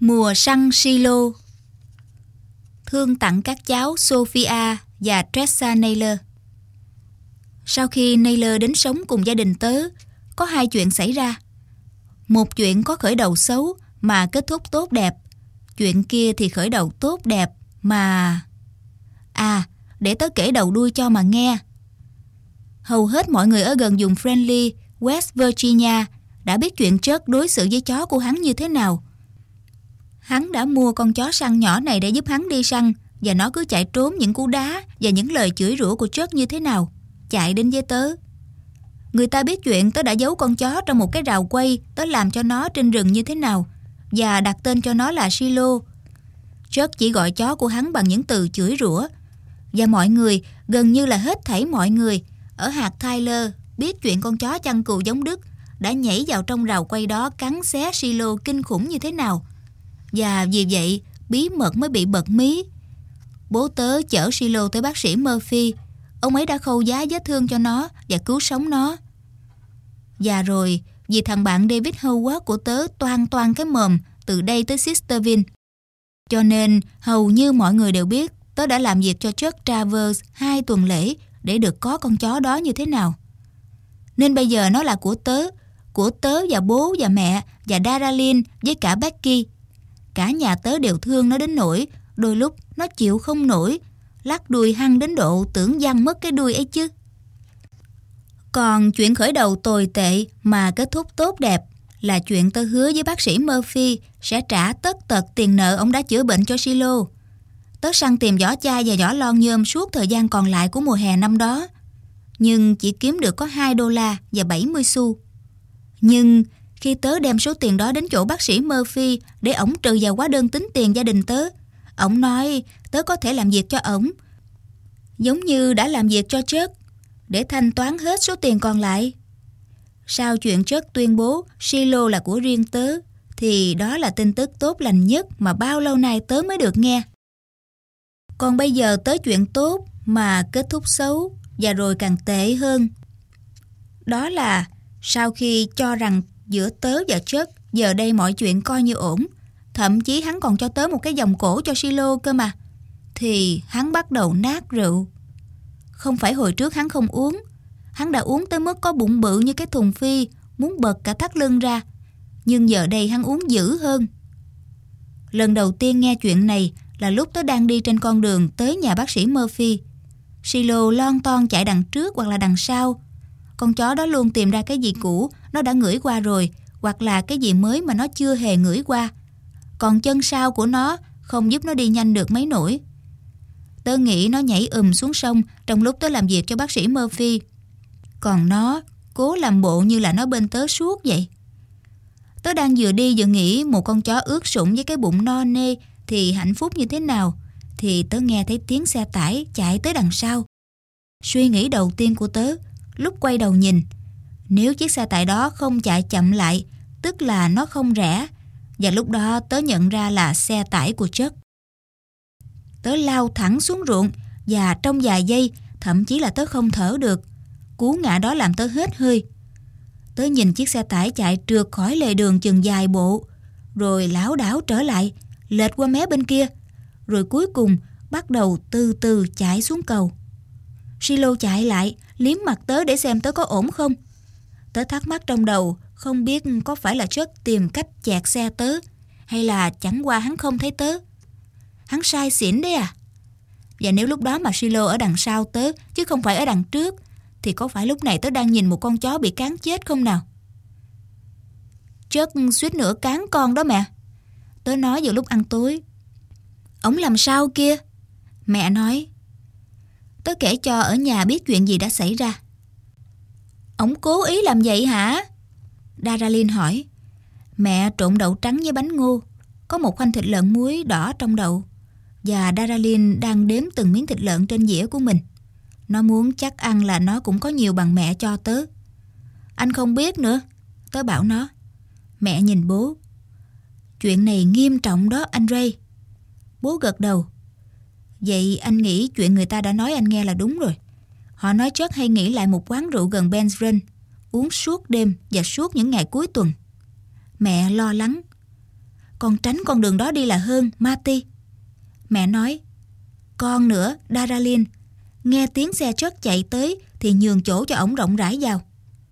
Mùa săn Silo. Thương tặng các cháu Sophia và Tressa Naylor. Sau khi Naylor đến sống cùng gia đình tớ, có hai chuyện xảy ra. Một chuyện có khởi đầu xấu mà kết thúc tốt đẹp. Chuyện kia thì khởi đầu tốt đẹp mà... để tớ kể đầu đuôi cho mà nghe. Hầu hết mọi người ở gần vùng Friendly, West Virginia đã biết chuyện Chuck đối xử với chó của hắn như thế nào. Hắn đã mua con chó săn nhỏ này để giúp hắn đi săn, và nó cứ chạy trốn những cú đá và những lời chửi rủa của Chuck như thế nào, chạy đến với tớ. Người ta biết chuyện tớ đã giấu con chó trong một cái rào quay tớ làm cho nó trên rừng như thế nào, và đặt tên cho nó là Silo. Chuck chỉ gọi chó của hắn bằng những từ chửi rủa, và mọi người, gần như là hết thảy mọi người ở hạt Tyler biết chuyện con chó chăn cừu giống Đức đã nhảy vào trong rào quay đó cắn xé Silo kinh khủng như thế nào. Và vì vậy bí mật mới bị bật mí. Bố tớ chở Silo tới bác sĩ Murphy. Ông ấy đã khâu giá vết thương cho nó và cứu sống nó. Và rồi vì thằng bạn David Howard của tớ toan cái mồm từ đây tới Sisterville, cho nên hầu như mọi người đều biết tớ đã làm việc cho Chuck Travers 2 tuần lễ để được có con chó đó như thế nào. Nên bây giờ nó là của tớ và bố và mẹ và Daralyn với cả Becky. Cả nhà tớ đều thương nó đến nỗi đôi lúc nó chịu không nổi, lắc đuôi hăng đến độ tưởng văng mất cái đuôi ấy chứ. Còn chuyện khởi đầu tồi tệ mà kết thúc tốt đẹp là chuyện tớ hứa với bác sĩ Murphy sẽ trả tất tật tiền nợ ông đã chữa bệnh cho Silo. Tớ săn tìm vỏ chai và vỏ lon nhôm suốt thời gian còn lại của mùa hè năm đó, nhưng chỉ kiếm được có $2 và 70 xu. Nhưng khi tớ đem số tiền đó đến chỗ bác sĩ Murphy để ổng trừ vào hóa đơn tính tiền gia đình tớ, ổng nói tớ có thể làm việc cho ổng, giống như đã làm việc cho Chuck, để thanh toán hết số tiền còn lại. Sau chuyện Chuck tuyên bố Silo là của riêng tớ, thì đó là tin tức tốt lành nhất mà bao lâu nay tớ mới được nghe. Còn bây giờ tới chuyện tốt mà kết thúc xấu, và rồi càng tệ hơn. Đó là sau khi cho rằng giữa tớ và Chuck giờ đây mọi chuyện coi như ổn, thậm chí hắn còn cho tớ một cái vòng cổ cho Silo cơ mà, thì hắn bắt đầu nát rượu. Không phải hồi trước hắn không uống, hắn đã uống tới mức có bụng bự như cái thùng phi, muốn bật cả thắt lưng ra. Nhưng giờ đây hắn uống dữ hơn. Lần đầu tiên nghe chuyện này là lúc tớ đang đi trên con đường tới nhà bác sĩ Murphy. Silo lon ton chạy đằng trước hoặc là đằng sau. Con chó đó luôn tìm ra cái gì cũ nó đã ngửi qua rồi, hoặc là cái gì mới mà nó chưa hề ngửi qua. Còn chân sau của nó không giúp nó đi nhanh được mấy nổi. Tớ nghĩ nó nhảy xuống sông trong lúc tớ làm việc cho bác sĩ Murphy. Còn nó cố làm bộ như là nó bên tớ suốt vậy. Tớ đang vừa đi vừa nghĩ một con chó ướt sũng với cái bụng no nê thì hạnh phúc như thế nào, thì tớ nghe thấy tiếng xe tải chạy tới đằng sau. Suy nghĩ đầu tiên của tớ lúc quay đầu nhìn, nếu chiếc xe tải đó không chạy chậm lại, tức là nó không rẽ. Và lúc đó tớ nhận ra là xe tải của Chuck. Tớ lao thẳng xuống ruộng, và trong vài giây, thậm chí là tớ không thở được. Cú ngã đó làm tớ hết hơi. Tớ nhìn chiếc xe tải chạy trượt khỏi lề đường chừng vài bộ, rồi lảo đảo trở lại, lệch qua mé bên kia, rồi cuối cùng bắt đầu từ từ chạy xuống cầu. Silo chạy lại, liếm mặt tớ để xem tớ có ổn không. Tớ thắc mắc trong đầu, không biết có phải là Chuck tìm cách chẹt xe tớ, hay là chẳng qua hắn không thấy tớ. Hắn sai xỉn đấy à? Và nếu lúc đó mà Silo ở đằng sau tớ, chứ không phải ở đằng trước, thì có phải lúc này tớ đang nhìn một con chó bị cán chết không nào? Chuck suýt nữa cán con đó mẹ. Tớ nói vào lúc ăn tối. Ổng làm sao kia? Mẹ nói. Tớ kể cho ở nhà biết chuyện gì đã xảy ra. Ổng cố ý làm vậy hả? Daralyn hỏi. Mẹ trộn đậu trắng với bánh ngô, có một khoanh thịt lợn muối đỏ trong đậu, và Daralyn đang đếm từng miếng thịt lợn trên dĩa của mình. Nó muốn chắc ăn là nó cũng có nhiều bằng mẹ cho tớ. Anh không biết nữa, tớ bảo nó. Mẹ nhìn bố. Chuyện này nghiêm trọng đó anh Ray. Bố gật đầu. Vậy anh nghĩ chuyện người ta đã nói anh nghe là đúng rồi. Họ nói Chuck hay nghỉ lại một quán rượu gần Ben's Run, uống suốt đêm và suốt những ngày cuối tuần. Mẹ lo lắng. Con tránh con đường đó đi là hơn, Marty. Mẹ nói. Con nữa, Daralyn. Nghe tiếng xe truck chạy tới thì nhường chỗ cho ổng rộng rãi vào.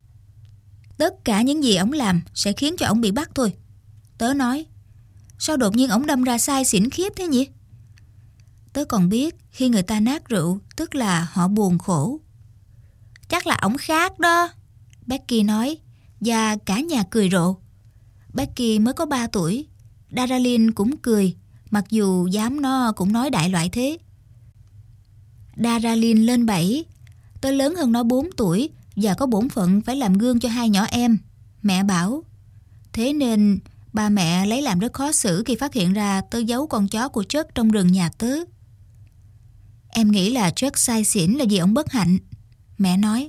Tất cả những gì ổng làm sẽ khiến cho ổng bị bắt thôi. Tớ nói. Sao đột nhiên ổng đâm ra say xỉn khiếp thế nhỉ? Tớ còn biết khi người ta nát rượu tức là họ buồn khổ. Chắc là ổng khác đó, Becky nói, và cả nhà cười rộ. Becky mới có 3 tuổi. Daralyn cũng cười, mặc dù dám nó cũng nói đại loại thế. Daralyn lên 7. Tớ lớn hơn nó 4 tuổi và có bổn phận phải làm gương cho 2 nhỏ em, mẹ bảo. Thế nên ba mẹ lấy làm rất khó xử khi phát hiện ra tớ giấu con chó của Chuck trong rừng nhà tớ. Em nghĩ là Chuck say xỉn là vì ổng bất hạnh, mẹ nói.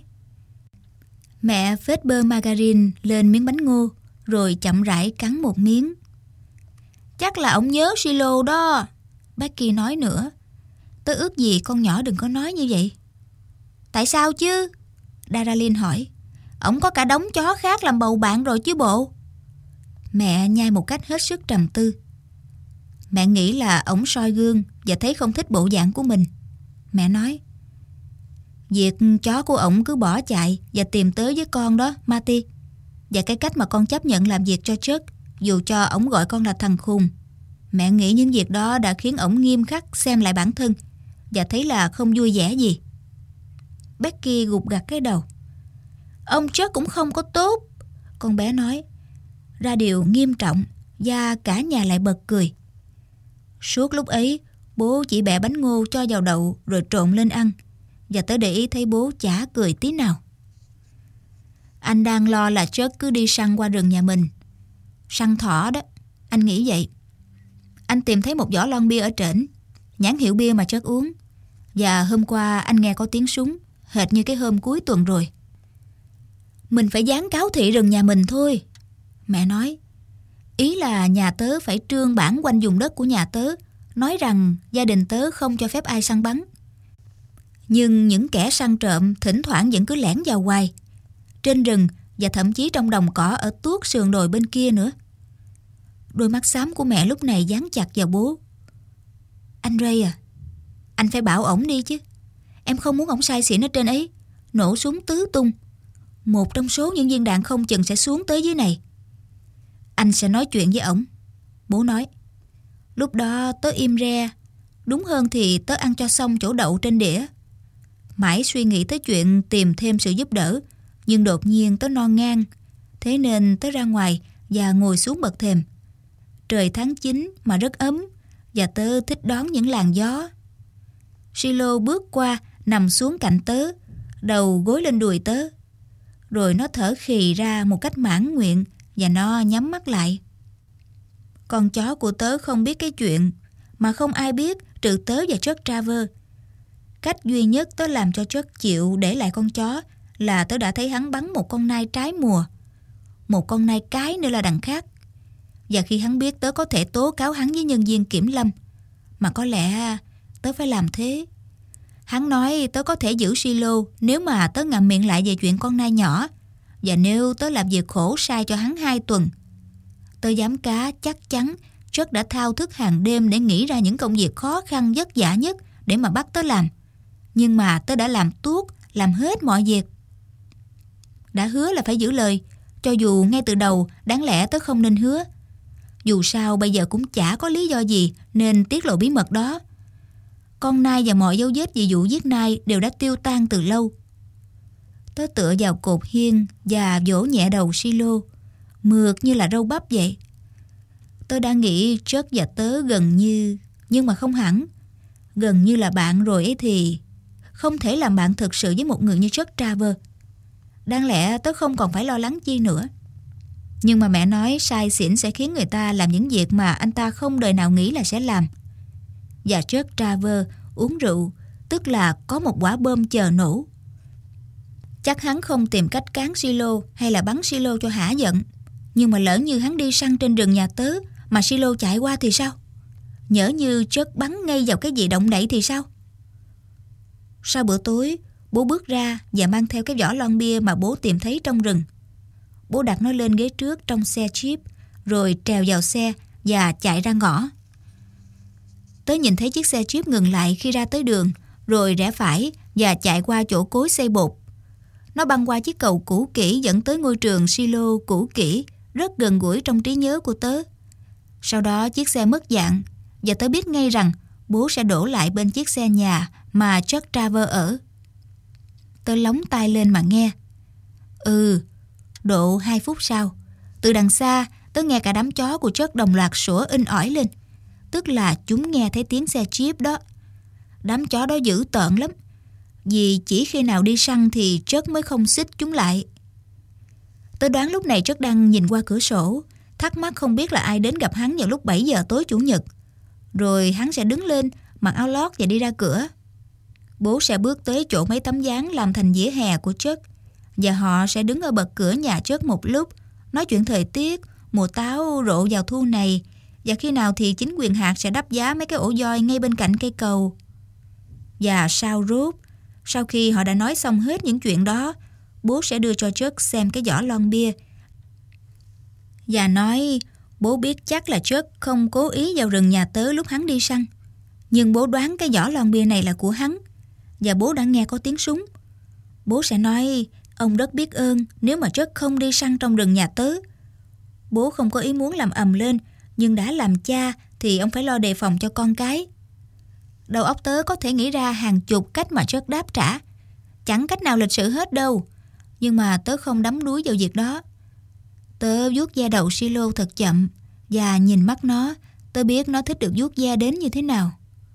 Mẹ phết bơ margarine lên miếng bánh ngô, rồi chậm rãi cắn một miếng. Chắc là ổng nhớ Silo đó, Becky nói nữa. Tớ ước gì con nhỏ đừng có nói như vậy. Tại sao chứ? Daralyn hỏi. Ổng có cả đống chó khác làm bầu bạn rồi chứ bộ. Mẹ nhai một cách hết sức trầm tư. Mẹ nghĩ là ổng soi gương và thấy không thích bộ dạng của mình, mẹ nói. Việc chó của ổng cứ bỏ chạy và tìm tới với con đó, Marty. Và cái cách mà con chấp nhận làm việc cho Chuck, dù cho ổng gọi con là thằng khùng. Mẹ nghĩ những việc đó đã khiến ổng nghiêm khắc xem lại bản thân và thấy là không vui vẻ gì. Becky gục gặt cái đầu. Ông Chuck cũng không có tốt, con bé nói. Ra điều nghiêm trọng và cả nhà lại bật cười. Suốt lúc ấy, bố chỉ bẻ bánh ngô cho vào đậu rồi trộn lên ăn. Và tớ để ý thấy bố chả cười tí nào. Anh đang lo là Chuck cứ đi săn qua rừng nhà mình. Săn thỏ đó, anh nghĩ vậy. Anh tìm thấy một giỏ lon bia ở trển, nhãn hiệu bia mà Chuck uống. Và hôm qua anh nghe có tiếng súng, hệt như cái hôm cuối tuần rồi. Mình phải dán cáo thị rừng nhà mình thôi, mẹ nói. Ý là nhà tớ phải trương bản quanh vùng đất của nhà tớ, nói rằng gia đình tớ không cho phép ai săn bắn. Nhưng những kẻ săn trộm thỉnh thoảng vẫn cứ lẻn vào hoài, trên rừng và thậm chí trong đồng cỏ ở tuốt sườn đồi bên kia nữa. Đôi mắt xám của mẹ lúc này dán chặt vào bố. Anh Ray à, anh phải bảo ổng đi chứ. Em không muốn ổng say xỉn ở trên ấy, nổ súng tứ tung. Một trong số những viên đạn không chừng sẽ xuống tới dưới này. Anh sẽ nói chuyện với ổng, bố nói. Lúc đó tớ im re, đúng hơn thì tớ ăn cho xong chỗ đậu trên đĩa. Mãi suy nghĩ tới chuyện tìm thêm sự giúp đỡ, nhưng đột nhiên tớ no ngang. Thế nên tớ ra ngoài và ngồi xuống bậc thềm. Trời tháng 9 mà rất ấm, và tớ thích đón những làn gió. Silo bước qua, nằm xuống cạnh tớ, đầu gối lên đùi tớ. Rồi nó thở khì ra một cách mãn nguyện và nó nhắm mắt lại. Con chó của tớ không biết cái chuyện mà không ai biết trừ tớ và Chuck Traver. Cách duy nhất tớ làm cho Chuck chịu để lại con chó là tớ đã thấy hắn bắn một con nai trái mùa. Một con nai cái nữa là đằng khác. Và khi hắn biết tớ có thể tố cáo hắn với nhân viên kiểm lâm, mà có lẽ tớ phải làm thế. Hắn nói tớ có thể giữ Silo nếu mà tớ ngậm miệng lại về chuyện con nai nhỏ, và nếu tớ làm việc khổ sai cho hắn 2 tuần. Tớ dám cá chắc chắn Chuck đã thao thức hàng đêm để nghĩ ra những công việc khó khăn vất vả nhất để mà bắt tớ làm. Nhưng mà tớ đã làm tuốt, làm hết mọi việc. Đã hứa là phải giữ lời, cho dù ngay từ đầu đáng lẽ tớ không nên hứa. Dù sao bây giờ cũng chả có lý do gì nên tiết lộ bí mật đó. Con nai và mọi dấu vết về vụ giết nai đều đã tiêu tan từ lâu. Tớ tựa vào cột hiên và vỗ nhẹ đầu Silo, mượt như là râu bắp vậy. Tớ đã nghĩ Chuck và tớ gần như, nhưng mà không hẳn. Gần như là bạn rồi ấy thì không thể làm bạn thực sự với một người như Chuck Traver. Đáng lẽ tớ không còn phải lo lắng chi nữa. Nhưng mà mẹ nói say xỉn sẽ khiến người ta làm những việc mà anh ta không đời nào nghĩ là sẽ làm. Và Chuck Traver uống rượu, tức là có một quả bom chờ nổ. Chắc hắn không tìm cách cán Silo hay là bắn Silo cho hả giận. Nhưng mà lỡ như hắn đi săn trên rừng nhà tớ mà Silo chạy qua thì sao? Nhỡ như Chuck bắn ngay vào cái gì động đậy thì sao? Sau bữa tối, bố bước ra và mang theo cái vỏ lon bia mà bố tìm thấy trong rừng. Bố đặt nó lên ghế trước trong xe Jeep, rồi trèo vào xe và chạy ra ngõ. Tớ nhìn thấy chiếc xe Jeep ngừng lại khi ra tới đường, rồi rẽ phải và chạy qua chỗ cối xây bột. Nó băng qua chiếc cầu cũ kỹ dẫn tới ngôi trường silo cũ kỹ, rất gần gũi trong trí nhớ của tớ. Sau đó chiếc xe mất dạng, và tớ biết ngay rằng bố sẽ đổ lại bên chiếc xe nhà mà Chuck Travers ở. Tớ lóng tai lên mà nghe. Độ 2 phút sau, từ đằng xa tớ nghe cả đám chó của Chuck đồng loạt sủa inh ỏi lên. Tức là chúng nghe thấy tiếng xe Jeep đó. Đám chó đó dữ tợn lắm, vì chỉ khi nào đi săn thì Chuck mới không xích chúng lại. Tớ đoán lúc này Chuck đang nhìn qua cửa sổ, thắc mắc không biết là ai đến gặp hắn vào lúc 7 giờ tối Chủ nhật. Rồi hắn sẽ đứng lên, mặc áo lót và đi ra cửa. Bố sẽ bước tới chỗ mấy tấm dáng làm thành vỉa hè của Chuck, và họ sẽ đứng ở bậc cửa nhà Chuck một lúc, nói chuyện thời tiết, mùa táo rộ vào thu này, và khi nào thì chính quyền hạt sẽ đắp giá mấy cái ổ voi ngay bên cạnh cây cầu. Và sau khi họ đã nói xong hết những chuyện đó, bố sẽ đưa cho Chuck xem cái giỏ lon bia và nói bố biết chắc là Chuck không cố ý vào rừng nhà tớ lúc hắn đi săn, nhưng bố đoán cái giỏ lon bia này là của hắn, và bố đã nghe có tiếng súng. Bố sẽ nói ông rất biết ơn nếu mà Chuck không đi săn trong rừng nhà tớ. Bố không có ý muốn làm ầm lên, nhưng đã làm cha thì ông phải lo đề phòng cho con cái. Đầu óc tớ có thể nghĩ ra hàng chục cách mà Chuck đáp trả, chẳng cách nào lịch sự hết đâu, nhưng mà tớ không đắm đuối vào việc đó. Tớ vuốt da đầu silo thật chậm, và nhìn mắt nó, tớ biết nó thích được vuốt da đến như thế nào.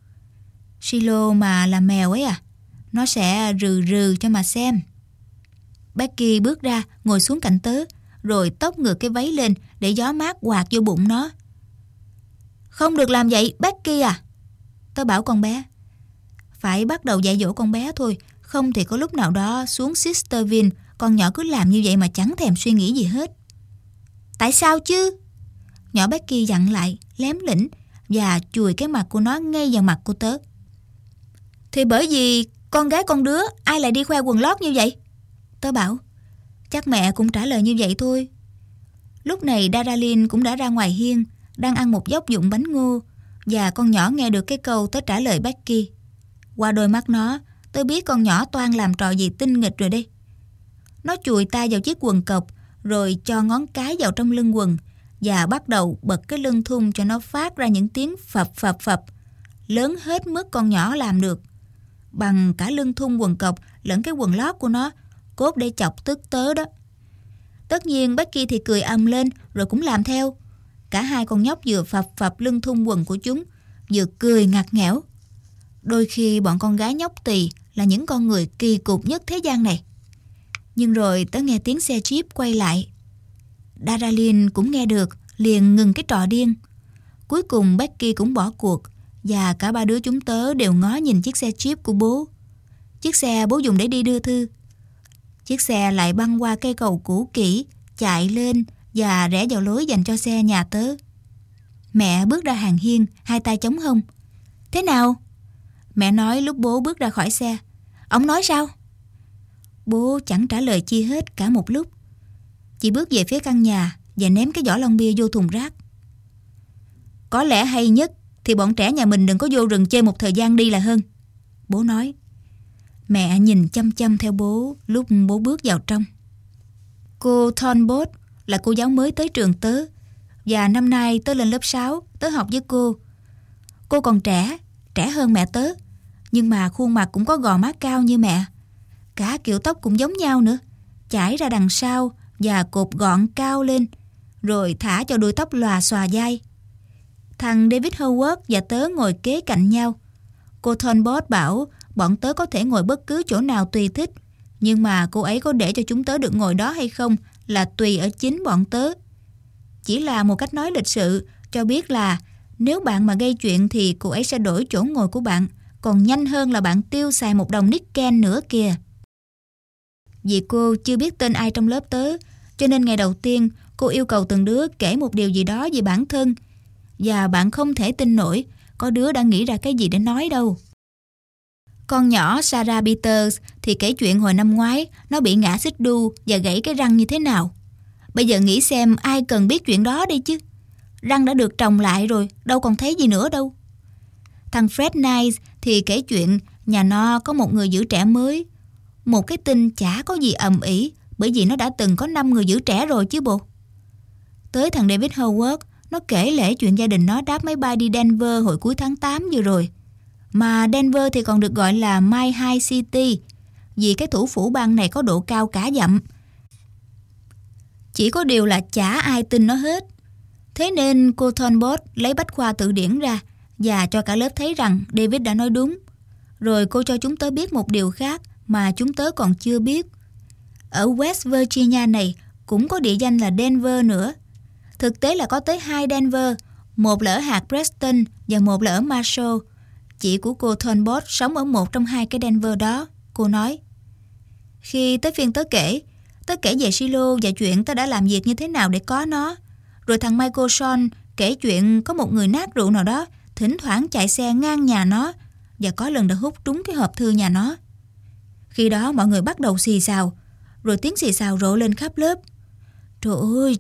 Silo mà là mèo ấy à, nó sẽ rừ rừ cho mà xem. Becky bước ra, ngồi xuống cạnh tớ, rồi tóc ngược cái váy lên để gió mát quạt vô bụng nó. Không được làm vậy, Becky à, tớ bảo con bé. Phải bắt đầu dạy dỗ con bé thôi, không thì có lúc nào đó xuống Sisterville, con nhỏ cứ làm như vậy mà chẳng thèm suy nghĩ gì hết. Tại sao chứ? Nhỏ Becky dặn lại, lém lỉnh, và chùi cái mặt của nó ngay vào mặt của tớ. Thì bởi vì con gái con đứa ai lại đi khoe quần lót như vậy? Tớ bảo. Chắc mẹ cũng trả lời như vậy thôi. Lúc này Daralyn cũng đã ra ngoài hiên, đang ăn một dốc dụng bánh ngô, và con nhỏ nghe được cái câu tớ trả lời Becky. Qua đôi mắt nó, tớ biết con nhỏ toan làm trò gì tinh nghịch rồi đây. Nó chùi tay vào chiếc quần cộc, rồi cho ngón cái vào trong lưng quần, và bắt đầu bật cái lưng thun cho nó phát ra những tiếng phập phập phập, lớn hết mức con nhỏ làm được. Bằng cả lưng thun quần cộc lẫn cái quần lót của nó, cốt để chọc tức tớ đó. Tất nhiên Becky thì cười ầm lên, rồi cũng làm theo. Cả hai con nhóc vừa phập phập lưng thun quần của chúng, vừa cười ngặt nghẽo. Đôi khi bọn con gái nhóc tỳ là những con người kỳ cục nhất thế gian này. Nhưng rồi tớ nghe tiếng xe Jeep quay lại. Daralyn cũng nghe được, liền ngừng cái trò điên. Cuối cùng Becky cũng bỏ cuộc, và cả ba đứa chúng tớ đều ngó nhìn chiếc xe Jeep của bố. Chiếc xe bố dùng để đi đưa thư. Chiếc xe lại băng qua cây cầu cũ kỹ, chạy lên và rẽ vào lối dành cho xe nhà tớ. Mẹ bước ra hàng hiên, hai tay chống hông. Thế nào? Mẹ nói lúc bố bước ra khỏi xe. Ông nói sao? Bố chẳng trả lời chi hết cả một lúc. Chỉ bước về phía căn nhà và ném cái giỏ lon bia vô thùng rác. Có lẽ hay nhất thì bọn trẻ nhà mình đừng có vô rừng chơi một thời gian đi là hơn, bố nói. Mẹ nhìn chăm chăm theo bố lúc bố bước vào trong. Cô Thornbot là cô giáo mới tới trường tớ, và năm nay tớ lên lớp 6, tớ học với cô. Cô còn trẻ hơn mẹ tớ, nhưng mà khuôn mặt cũng có gò má cao như mẹ. Cả kiểu tóc cũng giống nhau nữa, chải ra đằng sau và cột gọn cao lên, rồi thả cho đuôi tóc lòa xòa dai. Thằng David Howard và tớ ngồi kế cạnh nhau. Cô Thornbot bảo bọn tớ có thể ngồi bất cứ chỗ nào tùy thích, nhưng mà cô ấy có để cho chúng tớ được ngồi đó hay không là tùy ở chính bọn tớ. Chỉ là một cách nói lịch sự cho biết là nếu bạn mà gây chuyện thì cô ấy sẽ đổi chỗ ngồi của bạn, còn nhanh hơn là bạn tiêu xài một đồng nickel nữa kìa. Vì cô chưa biết tên ai trong lớp tớ, cho nên ngày đầu tiên cô yêu cầu từng đứa kể một điều gì đó về bản thân, và bạn không thể tin nổi có đứa đã nghĩ ra cái gì để nói đâu. Con nhỏ Sarah Peters thì kể chuyện hồi năm ngoái nó bị ngã xích đu và gãy cái răng như thế nào. Bây giờ nghĩ xem ai cần biết chuyện đó đi chứ. Răng đã được trồng lại rồi, đâu còn thấy gì nữa đâu. Thằng Fred Nice thì kể chuyện nhà nó có một người giữ trẻ mới. Một cái tin chả có gì ầm ĩ, bởi vì nó đã từng có 5 người giữ trẻ rồi chứ bộ. Tới thằng David Howard, nó kể lể chuyện gia đình nó đáp máy bay đi Denver hồi cuối tháng 8 vừa rồi. Mà Denver thì còn được gọi là Mile High City, vì cái thủ phủ bang này có độ cao cả dặm. Chỉ có điều là chả ai tin nó hết. Thế nên cô Thornbot lấy bách khoa từ điển ra và cho cả lớp thấy rằng David đã nói đúng. Rồi cô cho chúng tớ biết một điều khác mà chúng tớ còn chưa biết. Ở West Virginia này cũng có địa danh là Denver nữa. Thực tế là có tới 2 Denver, một là ở hạt Preston và một là ở Marshall. Chị của cô Thornbot sống ở một trong 2 cái Denver đó. Cô nói, khi tới phiên tớ kể về Silo và chuyện tớ đã làm việc như thế nào để có nó. Rồi thằng Michael Sean kể chuyện có một người nát rượu nào đó thỉnh thoảng chạy xe ngang nhà nó và có lần đã hút trúng cái hộp thư nhà nó. Khi đó mọi người bắt đầu xì xào, rồi tiếng xì xào rộ lên khắp lớp. Trời ơi,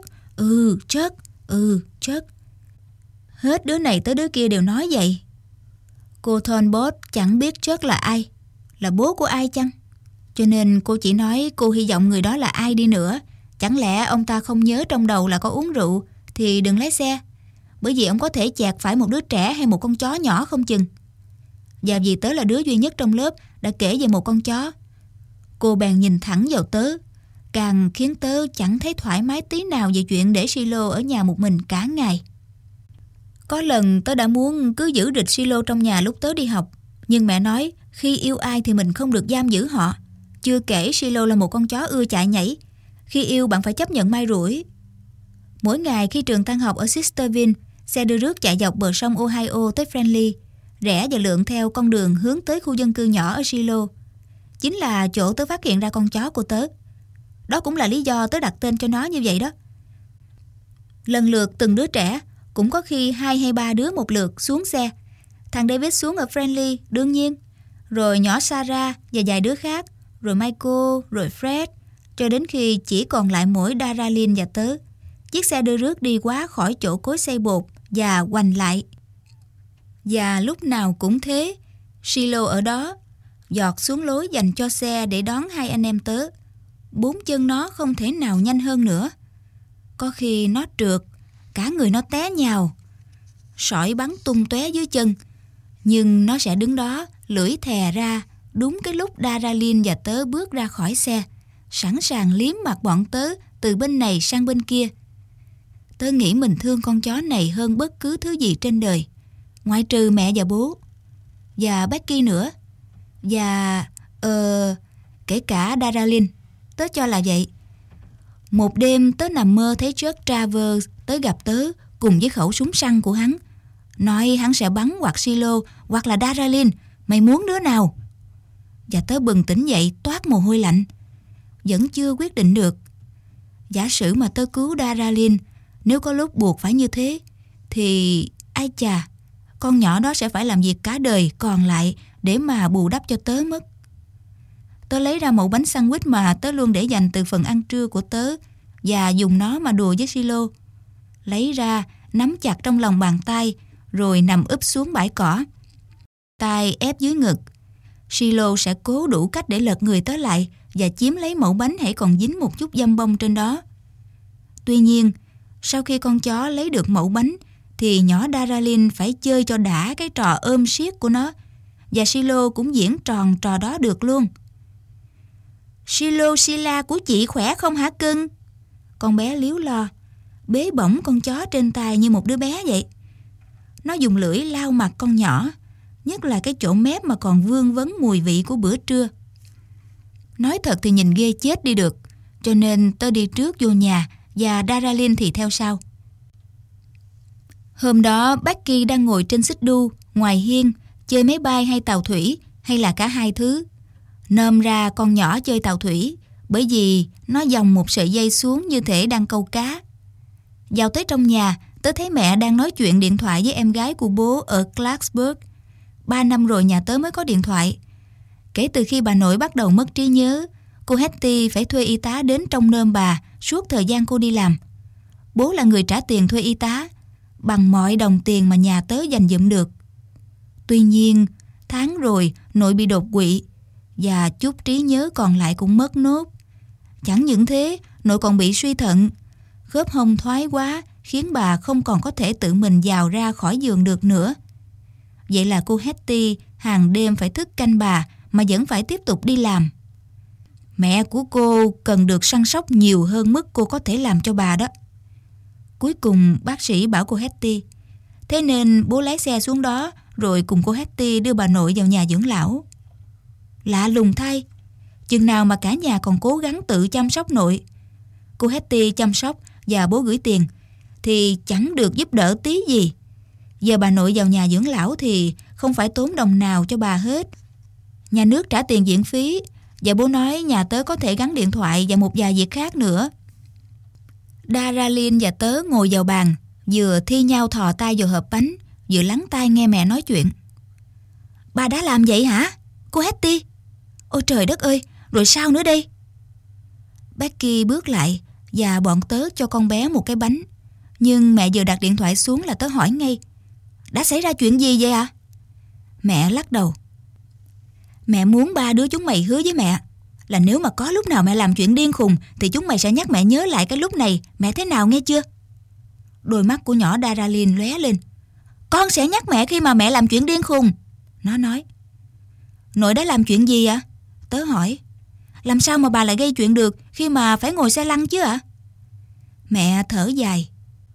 Chuck. Hết đứa này tới đứa kia đều nói vậy. Cô Thornbot chẳng biết Chuck là ai, là bố của ai chăng? Cho nên cô chỉ nói cô hy vọng người đó là ai đi nữa. Chẳng lẽ ông ta không nhớ trong đầu là có uống rượu thì đừng lái xe, bởi vì ông có thể chẹt phải một đứa trẻ hay một con chó nhỏ không chừng. Và vì tớ là đứa duy nhất trong lớp đã kể về một con chó, cô bèn nhìn thẳng vào tớ, càng khiến tớ chẳng thấy thoải mái tí nào về chuyện để Silo ở nhà một mình cả ngày. Có lần tớ đã muốn cứ giữ rịch Silo trong nhà lúc tớ đi học, nhưng mẹ nói khi yêu ai thì mình không được giam giữ họ. Chưa kể Silo là một con chó ưa chạy nhảy. Khi yêu bạn phải chấp nhận may rủi. Mỗi ngày khi trường tan học ở Sisterville, xe đưa rước chạy dọc bờ sông Ohio tới Friendly, rẽ và lượn theo con đường hướng tới khu dân cư nhỏ ở Silo. Chính là chỗ tớ phát hiện ra con chó của tớ. Đó cũng là lý do tớ đặt tên cho nó như vậy đó. Lần lượt từng đứa trẻ, cũng có khi 2 hay 3 đứa một lượt xuống xe. Thằng David xuống ở Friendly, đương nhiên. Rồi nhỏ Sarah và vài đứa khác, rồi Michael, rồi Fred, cho đến khi chỉ còn lại mỗi Daralyn và tớ. Chiếc xe đưa rước đi quá khỏi chỗ cối xay bột và quành lại. Và lúc nào cũng thế, Silo ở đó, giọt xuống lối dành cho xe để đón 2 anh em tớ. 4 chân nó không thể nào nhanh hơn nữa. Có khi nó trượt, cả người nó té nhào, sỏi bắn tung tóe dưới chân. Nhưng nó sẽ đứng đó, lưỡi thè ra, đúng cái lúc Daralyn và tớ bước ra khỏi xe, sẵn sàng liếm mặt bọn tớ từ bên này sang bên kia. Tớ nghĩ mình thương con chó này hơn bất cứ thứ gì trên đời, ngoại trừ mẹ và bố, và Becky nữa, và kể cả Daralyn. Tớ cho là vậy. Một đêm tớ nằm mơ thấy Chuck Travers tới gặp tớ cùng với khẩu súng săn của hắn, nói hắn sẽ bắn hoặc Silo hoặc là Daralyn, mày muốn đứa nào? Và tớ bừng tỉnh dậy toát mồ hôi lạnh. Vẫn chưa quyết định được. Giả sử mà tớ cứu Daralyn, nếu có lúc buộc phải như thế, thì ai chà, con nhỏ đó sẽ phải làm việc cả đời còn lại để mà bù đắp cho tớ mất. Tớ lấy ra mẩu bánh sandwich mà tớ luôn để dành từ phần ăn trưa của tớ và dùng nó mà đùa với Silo. Lấy ra, nắm chặt trong lòng bàn tay, rồi nằm úp xuống bãi cỏ. Tay ép dưới ngực. Silo sẽ cố đủ cách để lật người tớ lại và chiếm lấy mẩu bánh hãy còn dính một chút dăm bông trên đó. Tuy nhiên, sau khi con chó lấy được mẩu bánh, thì nhỏ Daralyn phải chơi cho đã cái trò ôm siết của nó, và Silo cũng diễn tròn trò đó được luôn. Silo Sila của chị khỏe không hả cưng? Con bé líu lo, bế bổng con chó trên tay như một đứa bé vậy. Nó dùng lưỡi lau mặt con nhỏ, nhất là cái chỗ mép mà còn vương vấn mùi vị của bữa trưa. Nói thật thì nhìn ghê chết đi được, cho nên tớ đi trước vô nhà và Daralyn thì theo sau. Hôm đó Becky đang ngồi trên xích đu ngoài hiên chơi máy bay hay tàu thủy, hay là cả hai thứ. Nôm ra con nhỏ chơi tàu thủy bởi vì nó dòng một sợi dây xuống như thể đang câu cá. Vào tới trong nhà, tớ thấy mẹ đang nói chuyện điện thoại với em gái của bố ở Clarksburg. 3 năm rồi nhà tớ mới có điện thoại. Kể từ khi bà nội bắt đầu mất trí nhớ, cô Hetty phải thuê y tá đến trông nom bà suốt thời gian cô đi làm. Bố là người trả tiền thuê y tá bằng mọi đồng tiền mà nhà tớ dành dụm được. Tuy nhiên, tháng rồi nội bị đột quỵ và chút trí nhớ còn lại cũng mất nốt. Chẳng những thế, nội còn bị suy thận. Khớp hông thoái quá khiến bà không còn có thể tự mình dào ra khỏi giường được nữa. Vậy là cô Hetty hàng đêm phải thức canh bà mà vẫn phải tiếp tục đi làm. Mẹ của cô cần được săn sóc nhiều hơn mức cô có thể làm cho bà đó. Cuối cùng bác sĩ bảo cô Hetty. Thế nên bố lái xe xuống đó rồi cùng cô Hetty đưa bà nội vào nhà dưỡng lão. Lạ lùng thay, chừng nào mà cả nhà còn cố gắng tự chăm sóc nội, cô Hetty chăm sóc và bố gửi tiền, thì chẳng được giúp đỡ tí gì. Giờ bà nội vào nhà dưỡng lão thì không phải tốn đồng nào cho bà hết. Nhà nước trả tiền viện phí, và bố nói nhà tớ có thể gắn điện thoại và một vài việc khác nữa. Daralyn và tớ ngồi vào bàn, vừa thi nhau thò tay vào hộp bánh, vừa lắng tai nghe mẹ nói chuyện. Bà đã làm vậy hả, cô Hetty? Ôi trời đất ơi, rồi sao nữa đây? Becky bước lại và bọn tớ cho con bé một cái bánh. Nhưng mẹ vừa đặt điện thoại xuống là tớ hỏi ngay. Đã xảy ra chuyện gì vậy ạ? Mẹ lắc đầu. Mẹ muốn ba đứa chúng mày hứa với mẹ là nếu mà có lúc nào mẹ làm chuyện điên khùng thì chúng mày sẽ nhắc mẹ nhớ lại cái lúc này mẹ thế nào, nghe chưa? Đôi mắt của nhỏ Daralyn lóe lên. Con sẽ nhắc mẹ khi mà mẹ làm chuyện điên khùng, nó nói. Nội đã làm chuyện gì ạ? Tớ hỏi. Làm sao mà bà lại gây chuyện được khi mà phải ngồi xe lăn chứ ạ? Mẹ thở dài.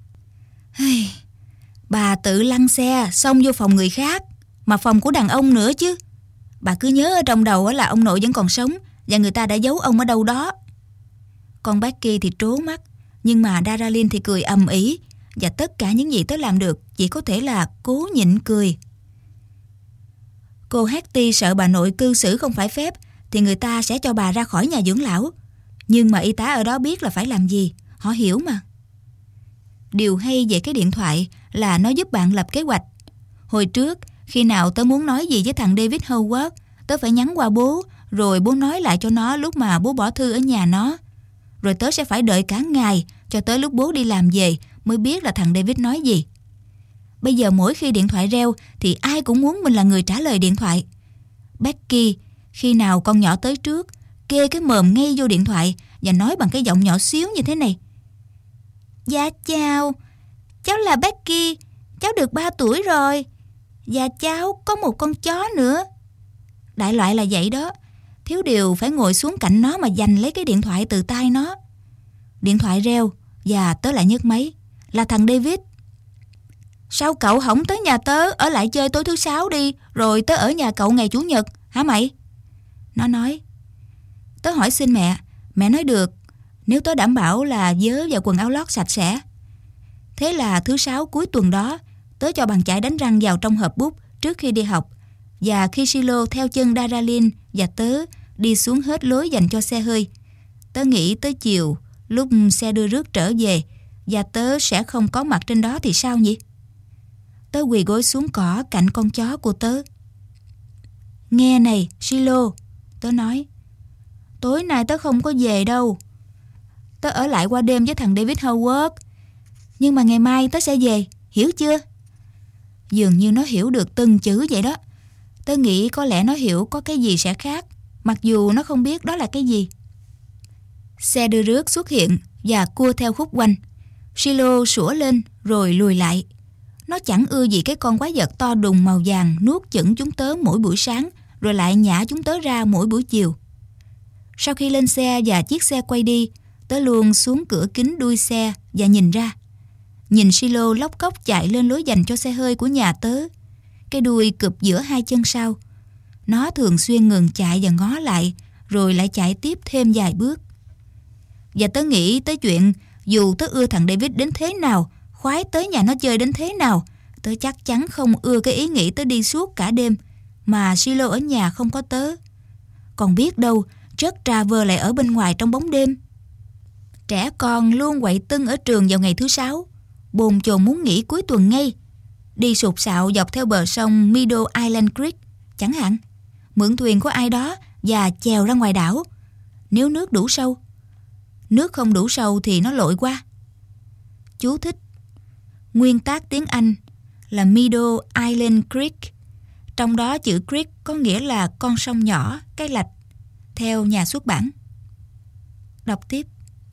Bà tự lăn xe xông vô phòng người khác, mà phòng của đàn ông nữa chứ. Bà cứ nhớ ở trong đầu là ông nội vẫn còn sống và người ta đã giấu ông ở đâu đó. Con Becky thì trố mắt, nhưng mà Daralyn thì cười ầm ĩ, và tất cả những gì tớ làm được chỉ có thể là cố nhịn cười. Cô Hetty sợ bà nội cư xử không phải phép thì người ta sẽ cho bà ra khỏi nhà dưỡng lão. Nhưng mà y tá ở đó biết là phải làm gì, họ hiểu mà. Điều hay về cái điện thoại là nó giúp bạn lập kế hoạch. Hồi trước, khi nào tớ muốn nói gì với thằng David Howard, tớ phải nhắn qua bố, rồi bố nói lại cho nó lúc mà bố bỏ thư ở nhà nó. Rồi tớ sẽ phải đợi cả ngày cho tới lúc bố đi làm về mới biết là thằng David nói gì. Bây giờ mỗi khi điện thoại reo thì ai cũng muốn mình là người trả lời điện thoại. Becky, khi nào con nhỏ tới trước, kê cái mồm ngay vô điện thoại và nói bằng cái giọng nhỏ xíu như thế này. Dạ chào, cháu là Becky, cháu được 3 tuổi rồi. Và cháu có một con chó nữa. Đại loại là vậy đó. Thiếu điều phải ngồi xuống cạnh nó mà giành lấy cái điện thoại từ tay nó. Điện thoại reo và tớ lại nhấc máy. Là thằng David. Sao cậu không tới nhà tớ ở lại chơi tối thứ Sáu đi, rồi tớ ở nhà cậu ngày Chủ nhật hả mày? Nó nói. Tớ hỏi xin mẹ. Mẹ nói được, nếu tớ đảm bảo là vớ và quần áo lót sạch sẽ. Thế là thứ Sáu cuối tuần đó, tớ cho bàn chải đánh răng vào trong hộp bút trước khi đi học. Và khi Silo theo chân Daralyn và tớ đi xuống hết lối dành cho xe hơi, tớ nghĩ tới chiều lúc xe đưa rước trở về và tớ sẽ không có mặt trên đó thì sao nhỉ? Tớ quỳ gối xuống cỏ cạnh con chó của tớ. Nghe này Silo, tớ nói, tối nay tớ không có về đâu. Tớ ở lại qua đêm với thằng David Howard. Nhưng mà ngày mai tớ sẽ về, hiểu chưa? Dường như nó hiểu được từng chữ vậy đó. Tớ nghĩ có lẽ nó hiểu có cái gì sẽ khác, mặc dù nó không biết đó là cái gì. Xe đưa rước xuất hiện và cua theo khúc quanh. Silo sủa lên rồi lùi lại. Nó chẳng ưa gì cái con quái vật to đùng màu vàng nuốt chửng chúng tớ mỗi buổi sáng, rồi lại nhả chúng tớ ra mỗi buổi chiều. Sau khi lên xe và chiếc xe quay đi, tớ luôn xuống cửa kính đuôi xe và nhìn ra. Nhìn Silo lóc cóc chạy lên lối dành cho xe hơi của nhà tớ, cái đuôi cụp giữa hai chân sau. Nó thường xuyên ngừng chạy và ngó lại, rồi lại chạy tiếp thêm vài bước. Và tớ nghĩ tới chuyện dù tớ ưa thằng David đến thế nào, khoái tới nhà nó chơi đến thế nào, tớ chắc chắn không ưa cái ý nghĩ tớ đi suốt cả đêm mà Silo ở nhà không có tớ. Còn biết đâu Jack Traver lại ở bên ngoài trong bóng đêm. Trẻ con luôn quậy tưng ở trường vào ngày thứ Sáu, bồn chồn muốn nghỉ cuối tuần ngay, đi sụt sạo dọc theo bờ sông Meadow Island Creek chẳng hạn, mượn thuyền của ai đó và chèo ra ngoài đảo nếu nước đủ sâu. Nước không đủ sâu thì nó lội qua. Chú thích: nguyên tác tiếng Anh là Meadow Island Creek, trong đó chữ creek có nghĩa là con sông nhỏ, cái lạch, theo nhà xuất bản. Đọc tiếp: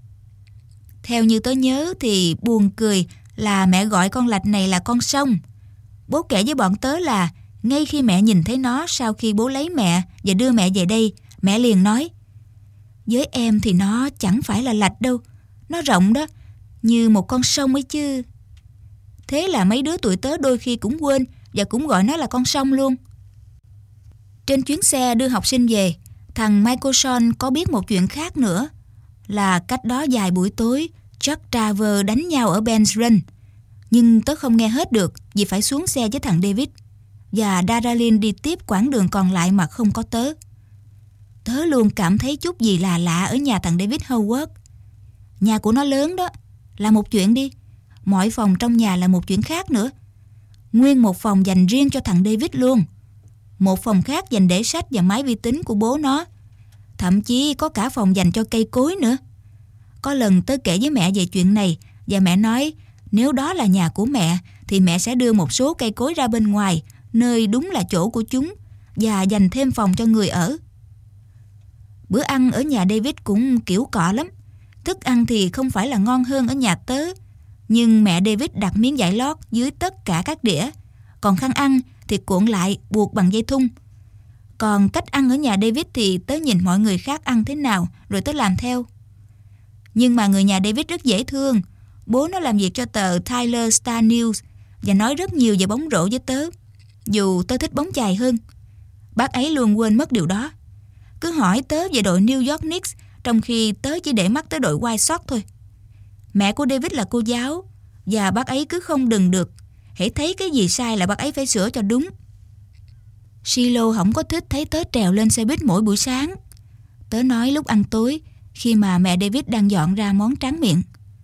theo như tớ nhớ thì buồn cười là mẹ gọi con lạch này là con sông. Bố kể với bọn tớ là ngay khi mẹ nhìn thấy nó sau khi bố lấy mẹ và đưa mẹ về đây, mẹ liền nói: với em thì nó chẳng phải là lạch đâu, nó rộng đó, như một con sông ấy chứ. Thế là mấy đứa tụi tớ đôi khi cũng quên và cũng gọi nó là con sông luôn. Trên chuyến xe đưa học sinh về, thằng Michael Sean có biết một chuyện khác nữa, là cách đó vài buổi tối Chuck Travers đánh nhau ở Ben's Run. Nhưng tớ không nghe hết được vì phải xuống xe với thằng David, và Daralyn đi tiếp quãng đường còn lại mà không có tớ. Tớ luôn cảm thấy chút gì là lạ ở nhà thằng David Howard. Nhà của nó lớn đó, là một chuyện đi. Mọi phòng trong nhà là một chuyện khác nữa. Nguyên một phòng dành riêng cho thằng David luôn. Một phòng khác dành để sách và máy vi tính của bố nó. Thậm chí có cả phòng dành cho cây cối nữa. Có lần tớ kể với mẹ về chuyện này, và mẹ nói nếu đó là nhà của mẹ thì mẹ sẽ đưa một số cây cối ra bên ngoài, nơi đúng là chỗ của chúng, và dành thêm phòng cho người ở. Bữa ăn ở nhà David cũng kiểu cọ lắm. Thức ăn thì không phải là ngon hơn ở nhà tớ, nhưng mẹ David đặt miếng vải lót dưới tất cả các đĩa, còn khăn ăn thì cuộn lại buộc bằng dây thun. Còn cách ăn ở nhà David thì tớ nhìn mọi người khác ăn thế nào rồi tớ làm theo. Nhưng mà người nhà David rất dễ thương. Bố nó làm việc cho tờ Tyler Star News và nói rất nhiều về bóng rổ với tớ, dù tớ thích bóng chày hơn. Bác ấy luôn quên mất điều đó. Cứ hỏi tớ về đội New York Knicks, trong khi tớ chỉ để mắt tới đội White Sox thôi. Mẹ của David là cô giáo, và bác ấy cứ không đừng được. Hễ thấy cái gì sai là bác ấy phải sửa cho đúng. Silo không có thích thấy tớ trèo lên xe buýt mỗi buổi sáng, tớ nói lúc ăn tối, khi mà mẹ David đang dọn ra món tráng miệng.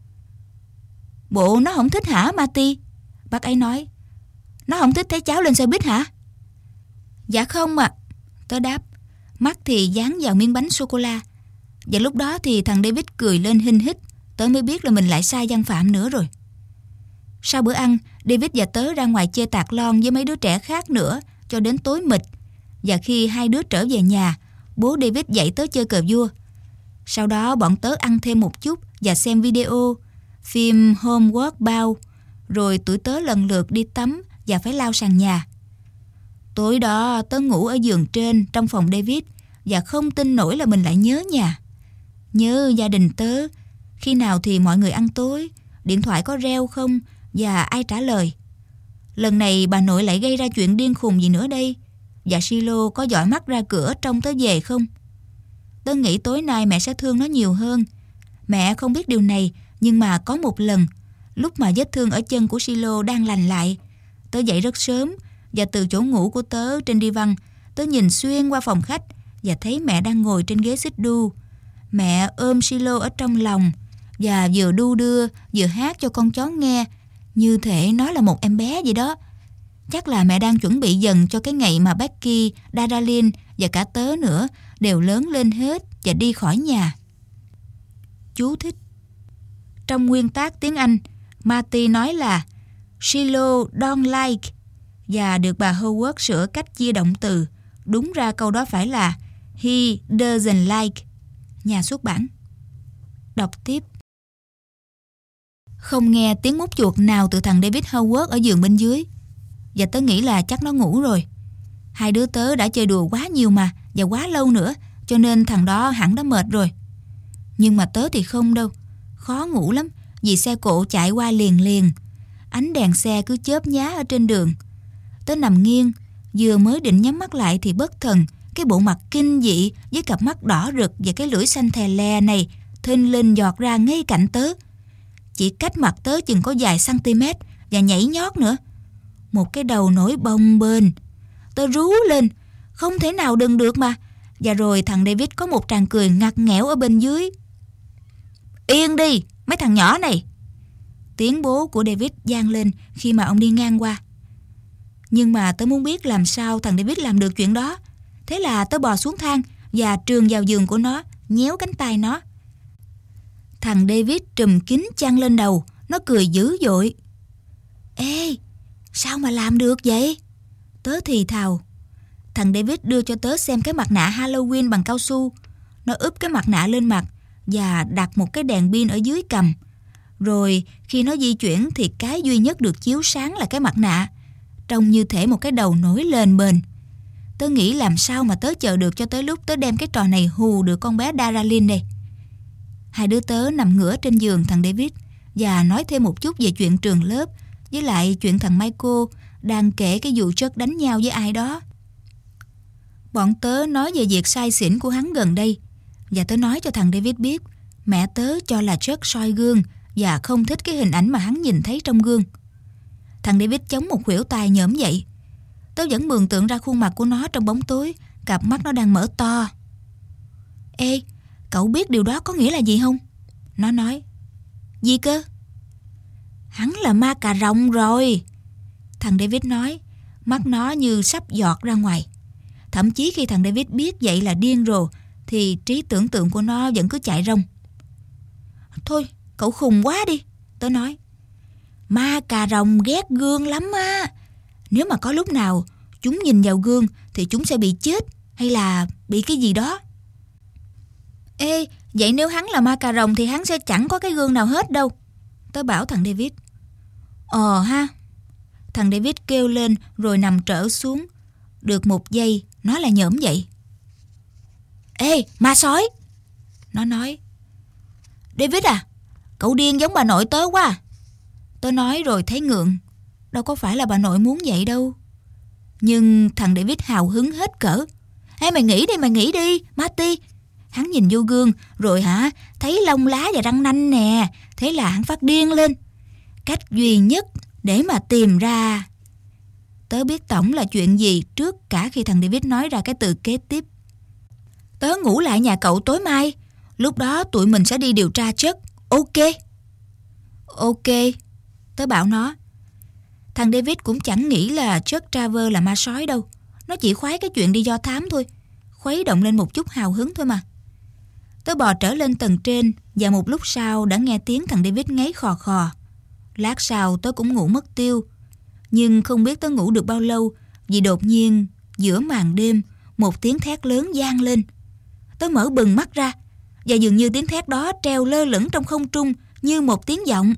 Bộ nó không thích hả Marty? Bác ấy nói. Nó không thích thấy cháu lên xe buýt hả? Dạ không ạ, tớ đáp, mắt thì dán vào miếng bánh sô-cô-la. Và lúc đó thì thằng David cười lên hinh hít. Tớ mới biết là mình lại sai văn phạm nữa rồi. Sau bữa ăn, David và tớ ra ngoài chơi tạc lon với mấy đứa trẻ khác nữa cho đến tối mịt. Và khi hai đứa trở về nhà, bố David dạy tớ chơi cờ vua. Sau đó bọn tớ ăn thêm một chút và xem video, phim Homeward Bound. Rồi tụi tớ lần lượt đi tắm và phải lau sàn nhà. Tối đó tớ ngủ ở giường trên trong phòng David và không tin nổi là mình lại nhớ nhà. Nhớ gia đình tớ. Khi nào thì mọi người ăn tối, điện thoại có reo không và ai trả lời. Lần này bà nội lại gây ra chuyện điên khùng gì nữa đây? Và Silo có dõi mắt ra cửa trông tớ về không? Tớ nghĩ tối nay mẹ sẽ thương nó nhiều hơn. Mẹ không biết điều này, nhưng mà có một lần, lúc mà vết thương ở chân của Silo đang lành lại, tớ dậy rất sớm và từ chỗ ngủ của tớ trên đi văn, tớ nhìn xuyên qua phòng khách và thấy mẹ đang ngồi trên ghế xích đu. Mẹ ôm Silo ở trong lòng và vừa đu đưa vừa hát cho con chó nghe, như thể nó là một em bé vậy đó. Chắc là mẹ đang chuẩn bị dần cho cái ngày mà Becky, Daralyn và cả tớ nữa đều lớn lên hết và đi khỏi nhà. Chú thích: trong nguyên tác tiếng Anh, Marty nói là Silo don't like và được bà Howard sửa cách chia động từ. Đúng ra câu đó phải là he doesn't like. Nhà xuất bản. Đọc tiếp. Không nghe tiếng mút chuột nào từ thằng David Howard ở giường bên dưới, và tớ nghĩ là chắc nó ngủ rồi. Hai đứa tớ đã chơi đùa quá nhiều mà, và quá lâu nữa, cho nên thằng đó hẳn đã mệt rồi. Nhưng mà tớ thì không đâu. Khó ngủ lắm, vì xe cộ chạy qua liền liền. Ánh đèn xe cứ chớp nhá ở trên đường. Tớ nằm nghiêng, vừa mới định nhắm mắt lại thì bất thần cái bộ mặt kinh dị với cặp mắt đỏ rực và cái lưỡi xanh thè lè này thình lình giọt ra ngay cạnh tớ. Chỉ cách mặt tớ chừng có vài cm và nhảy nhót nữa. Một cái đầu nổi bồng bềnh. Tớ rú lên, không thể nào đừng được mà. Và rồi thằng David có một tràng cười ngặt nghẽo ở bên dưới. Yên đi, mấy thằng nhỏ này. Tiếng bố của David vang lên khi mà ông đi ngang qua. Nhưng mà tớ muốn biết làm sao thằng David làm được chuyện đó. Thế là tớ bò xuống thang và trườn vào giường của nó, nhéo cánh tay nó. Thằng David trùm kín chăn lên đầu, Nó cười dữ dội. Ê, sao mà làm được vậy? Tớ thì thào. Thằng David đưa cho tớ xem cái mặt nạ Halloween bằng cao su. Nó úp cái mặt nạ lên mặt và đặt một cái đèn pin ở dưới cằm. Rồi khi nó di chuyển thì cái duy nhất được chiếu sáng là cái mặt nạ, trông như thể một cái đầu nổi lên bền. Tớ nghĩ làm sao mà tớ chờ được cho tới lúc tớ đem cái trò này hù được con bé Daralyn đây. Hai đứa tớ nằm ngửa trên giường thằng David và nói thêm một chút về chuyện trường lớp, với lại chuyện thằng Michael đang kể cái vụ Chuck đánh nhau với ai đó. Bọn tớ nói về việc say xỉn của hắn gần đây, và tớ nói cho thằng David biết mẹ tớ cho là Chuck soi gương và không thích cái hình ảnh mà hắn nhìn thấy trong gương. Thằng David chống một khuỷu tay nhổm dậy. Tớ vẫn mường tượng ra khuôn mặt của nó trong bóng tối, cặp mắt nó đang mở to. Ê, cậu biết điều đó có nghĩa là gì không? Nó nói. Gì cơ? Hắn là ma cà rồng rồi. Thằng David nói, mắt nó như sắp giọt ra ngoài. Thậm chí khi thằng David biết vậy là điên rồ thì trí tưởng tượng của nó vẫn cứ chạy rông. Thôi, cậu khùng quá đi, tớ nói. Ma cà rồng ghét gương lắm á. Nếu mà có lúc nào chúng nhìn vào gương thì chúng sẽ bị chết hay là bị cái gì đó. Ê, vậy nếu hắn là ma cà rồng thì hắn sẽ chẳng có cái gương nào hết đâu, tớ bảo thằng David. Ha. Thằng David kêu lên rồi nằm trở xuống. Được một giây nó lại nhổm dậy. Ê, ma sói, nó nói. David à, cậu điên giống bà nội tớ quá à. Tớ nói rồi thấy ngượng. Đâu có phải là bà nội muốn vậy đâu. Nhưng thằng David hào hứng hết cỡ. Ê, mày nghĩ đi Marty. Hắn nhìn vô gương rồi thấy lông lá và răng nanh nè. Thế là hắn phát điên lên. Cách duy nhất để mà tìm ra. Tớ biết tổng là chuyện gì trước cả khi thằng David nói ra cái từ kế tiếp. Tớ ngủ lại nhà cậu tối mai. Lúc đó tụi mình sẽ đi điều tra Chuck. Ok, tớ bảo nó. Thằng David cũng chẳng nghĩ là Chuck Travers là ma sói đâu. Nó chỉ khoái cái chuyện đi do thám thôi, khuấy động lên một chút hào hứng thôi mà. Tớ bò trở lên tầng trên và một lúc sau đã nghe tiếng thằng David ngáy khò khò. Lát sau tớ cũng ngủ mất tiêu. Nhưng không biết tớ ngủ được bao lâu vì đột nhiên giữa màn đêm một tiếng thét lớn vang lên. Tớ mở bừng mắt ra và dường như tiếng thét đó treo lơ lửng trong không trung như một tiếng vọng.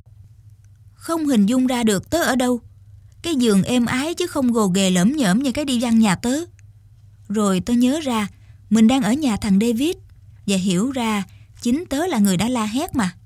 Không hình dung ra được tớ ở đâu. Cái giường êm ái chứ không gồ ghề lởm nhởm như cái đi văn nhà tớ. Rồi tớ nhớ ra mình đang ở nhà thằng David và hiểu ra chính tớ là người đã la hét mà.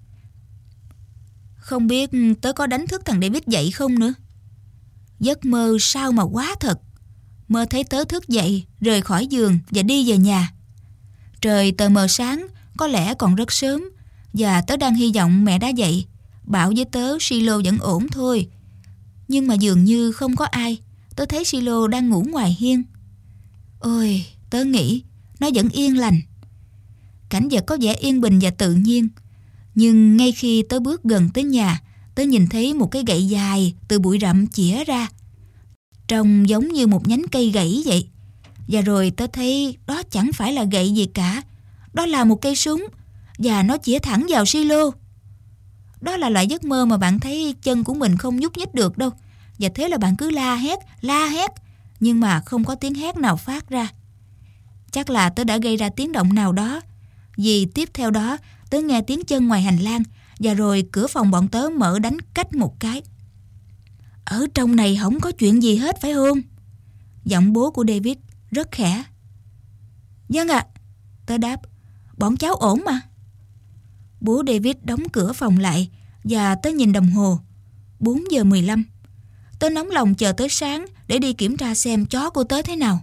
Không biết tớ có đánh thức thằng David dậy không nữa. Giấc mơ sao mà quá thật. Mơ thấy tớ thức dậy, rời khỏi giường và đi về nhà. Trời tờ mờ sáng, có lẽ còn rất sớm, và tớ đang hy vọng mẹ đã dậy, bảo với tớ Silo vẫn ổn thôi. Nhưng mà dường như không có ai. Tớ thấy Silo đang ngủ ngoài hiên. Ôi, tớ nghĩ nó vẫn yên lành. Cảnh vật có vẻ yên bình và tự nhiên. Nhưng ngay khi tớ bước gần tới nhà, tớ nhìn thấy một cái gậy dài từ bụi rậm chĩa ra, trông giống như một nhánh cây gãy vậy. Và rồi tớ thấy đó chẳng phải là gậy gì cả. Đó là một cây súng, và nó chĩa thẳng vào Silo. Đó là loại giấc mơ mà bạn thấy chân của mình không nhúc nhích được đâu. Và thế là bạn cứ la hét, nhưng mà không có tiếng hét nào phát ra. Chắc là tớ đã gây ra tiếng động nào đó. Vì tiếp theo đó tớ nghe tiếng chân ngoài hành lang, và rồi cửa phòng bọn tớ mở đánh cách một cái. Ở trong này không có chuyện gì hết phải không? Giọng bố của David rất khẽ. Vâng ạ, tớ đáp. Bọn cháu ổn mà. Bố David đóng cửa phòng lại và tớ nhìn đồng hồ. 4:15. Tớ nóng lòng chờ tới sáng để đi kiểm tra xem chó của tớ thế nào.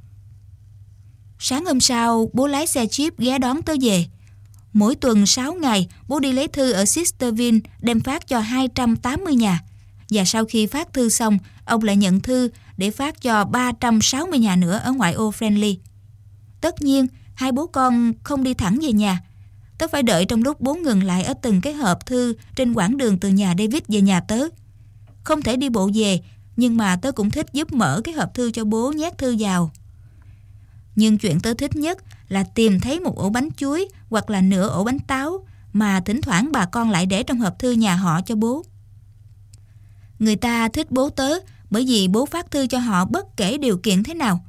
Sáng hôm sau, bố lái xe Jeep ghé đón tớ về. Mỗi tuần 6 ngày, bố đi lấy thư ở Sisterville đem phát cho 280 nhà. Và sau khi phát thư xong, ông lại nhận thư để phát cho 360 nhà nữa ở ngoại ô Friendly. Tất nhiên, hai bố con không đi thẳng về nhà. Tớ phải đợi trong lúc bố ngừng lại ở từng cái hộp thư trên quãng đường từ nhà David về nhà tớ. Không thể đi bộ về, nhưng mà tớ cũng thích giúp mở cái hộp thư cho bố nhét thư vào. Nhưng chuyện tớ thích nhất là tìm thấy một ổ bánh chuối hoặc là nửa ổ bánh táo mà thỉnh thoảng bà con lại để trong hộp thư nhà họ cho bố. Người ta thích bố tớ bởi vì bố phát thư cho họ bất kể điều kiện thế nào.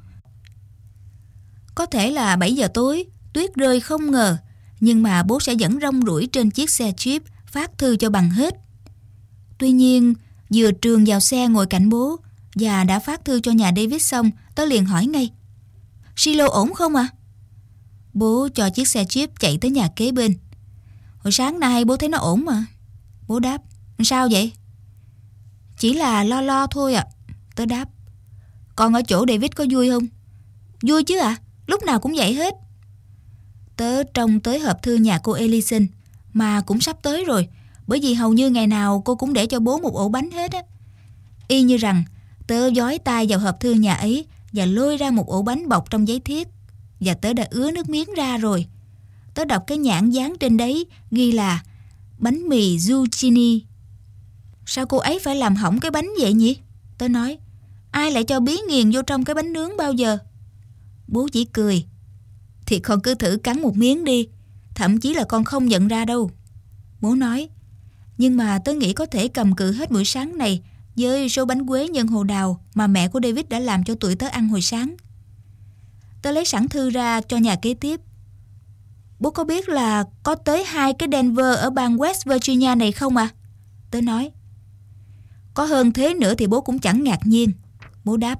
Có thể là 7 giờ tối, tuyết rơi không ngờ, nhưng mà bố sẽ vẫn rong ruổi trên chiếc xe Jeep phát thư cho bằng hết. Tuy nhiên, vừa trườn vào xe ngồi cạnh bố và đã phát thư cho nhà David xong, tớ liền hỏi ngay: Silo ổn không ạ? Bố cho chiếc xe Jeep chạy tới nhà kế bên. Hồi sáng nay bố thấy nó ổn mà. Bố đáp: Sao vậy? Chỉ là lo lo thôi ạ. Tớ đáp: Con ở chỗ David có vui không? Vui chứ ạ, lúc nào cũng vậy hết. Tớ trông tới hộp thư nhà cô Ellison, mà cũng sắp tới rồi, bởi vì hầu như ngày nào cô cũng để cho bố một ổ bánh hết á. Y như rằng tớ dói tay vào hộp thư nhà ấy và lôi ra một ổ bánh bọc trong giấy thiếc, và tớ đã ứa nước miếng ra rồi. Tớ đọc cái nhãn dán trên đấy ghi là bánh mì zucchini. Sao cô ấy phải làm hỏng cái bánh vậy nhỉ? Tớ nói: Ai lại cho bí nghiền vô trong cái bánh nướng bao giờ? Bố chỉ cười: Thì con cứ thử cắn một miếng đi, thậm chí là con không nhận ra đâu. Bố nói: Nhưng mà tớ nghĩ có thể cầm cự hết buổi sáng này với số bánh quế nhân hồ đào mà mẹ của David đã làm cho tụi tớ ăn hồi sáng. Tớ lấy sẵn thư ra cho nhà kế tiếp. Bố có biết là có tới 2 cái Denver ở bang West Virginia này không à? Tớ nói: Có hơn thế nữa thì bố cũng chẳng ngạc nhiên. Bố đáp: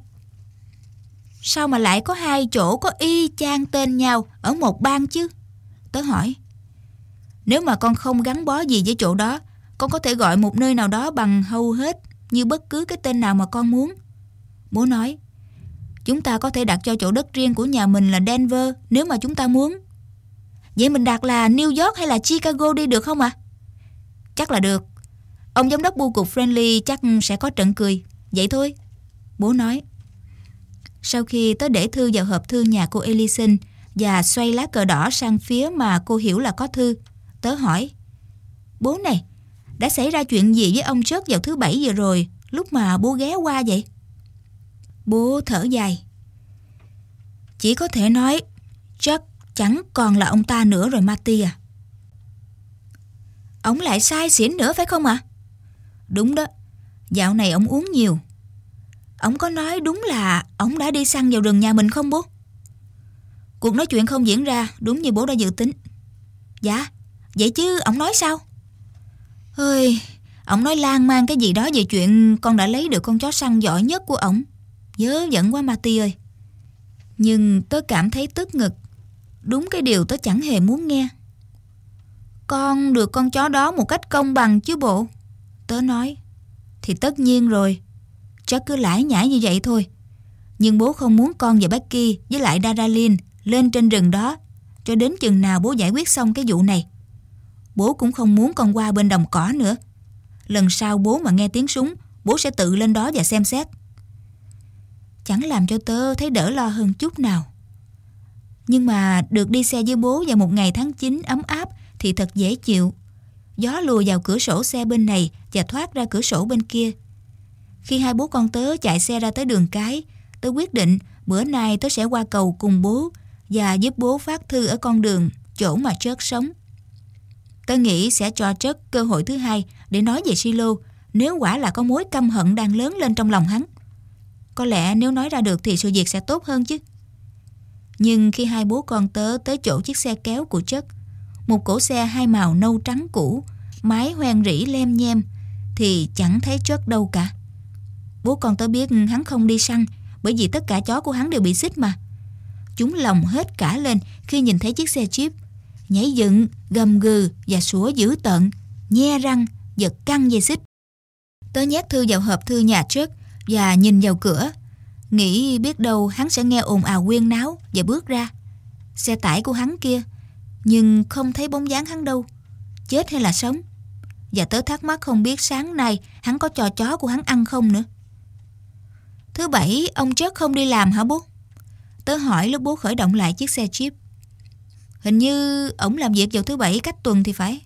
Sao mà lại có 2 chỗ có y chang tên nhau ở một bang chứ? Tớ hỏi: Nếu mà con không gắn bó gì với chỗ đó, con có thể gọi một nơi nào đó bằng hầu hết như bất cứ cái tên nào mà con muốn. Bố nói: Chúng ta có thể đặt cho chỗ đất riêng của nhà mình là Denver nếu mà chúng ta muốn. Vậy mình đặt là New York hay là Chicago đi được không ạ? Chắc là được. Ông giám đốc bưu cục Friendly chắc sẽ có trận cười. Vậy thôi. Bố nói. Sau khi tớ để thư vào hộp thư nhà cô Ellison và xoay lá cờ đỏ sang phía mà cô hiểu là có thư, tớ hỏi: Bố này, đã xảy ra chuyện gì với ông Chuck vào thứ Bảy vừa rồi lúc mà bố ghé qua vậy? Bố thở dài: Chỉ có thể nói Chuck chẳng còn là ông ta nữa rồi Marty à. Ông lại say xỉn nữa phải không ạ? Đúng đó, dạo này ông uống nhiều. Ông có nói đúng là ông đã đi săn vào rừng nhà mình không bố? Cuộc nói chuyện không diễn ra đúng như bố đã dự tính. Dạ, vậy chứ ông nói sao? Ơi, ông nói lan man cái gì đó về chuyện con đã lấy được con chó săn giỏi nhất của ổng. Vớ vẩn quá Marty ơi. Nhưng tớ cảm thấy tức ngực. Đúng cái điều tớ chẳng hề muốn nghe. Con được con chó đó một cách công bằng chứ bộ? Tớ nói. Thì tất nhiên rồi. Chắc cứ lải nhải như vậy thôi. Nhưng bố không muốn con và Becky với lại Daralyn lên trên rừng đó cho đến chừng nào bố giải quyết xong cái vụ này. Bố cũng không muốn con qua bên đồng cỏ nữa. Lần sau bố mà nghe tiếng súng, bố sẽ tự lên đó và xem xét. Chẳng làm cho tớ thấy đỡ lo hơn chút nào. Nhưng mà được đi xe với bố vào một ngày tháng 9 ấm áp thì thật dễ chịu. Gió lùa vào cửa sổ xe bên này và thoát ra cửa sổ bên kia. Khi hai bố con tớ chạy xe ra tới đường cái, tớ quyết định bữa nay tớ sẽ qua cầu cùng bố và giúp bố phát thư ở con đường chỗ mà Chuck sống. Tớ nghĩ sẽ cho Chuck cơ hội thứ hai để nói về Silo nếu quả là có mối căm hận đang lớn lên trong lòng hắn. Có lẽ nếu nói ra được thì sự việc sẽ tốt hơn chứ. Nhưng khi hai bố con tớ tới chỗ chiếc xe kéo của Chuck, một cỗ xe hai màu nâu trắng cũ, mái hoen rỉ lem nhem, thì chẳng thấy Chuck đâu cả. Bố con tớ biết hắn không đi săn bởi vì tất cả chó của hắn đều bị xích mà. Chúng lồng hết cả lên khi nhìn thấy chiếc xe Jeep, nhảy dựng, gầm gừ và sủa dữ tợn, nhe răng, giật căng dây xích. Tớ nhét thư vào hộp thư nhà Chuck và nhìn vào cửa, nghĩ biết đâu hắn sẽ nghe ồn ào huyên náo và bước ra. Xe tải của hắn kia, nhưng không thấy bóng dáng hắn đâu, chết hay là sống. Và tớ thắc mắc không biết sáng nay hắn có cho chó của hắn ăn không nữa. Thứ Bảy ông Chuck không đi làm hả bố? Tớ hỏi lúc bố khởi động lại chiếc xe Jeep. Hình như ổng làm việc vào thứ Bảy cách tuần thì phải.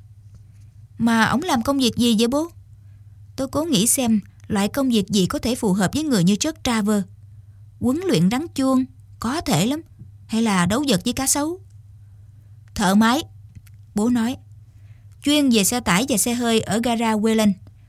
Mà ổng làm công việc gì vậy bố? Tớ cố nghĩ xem loại công việc gì có thể phù hợp với người như Chuck Traver. Huấn luyện rắn chuông, có thể lắm. Hay là đấu vật với cá sấu? Thợ máy, bố nói. chuyên về xe tải và xe hơi ở gara Wayland.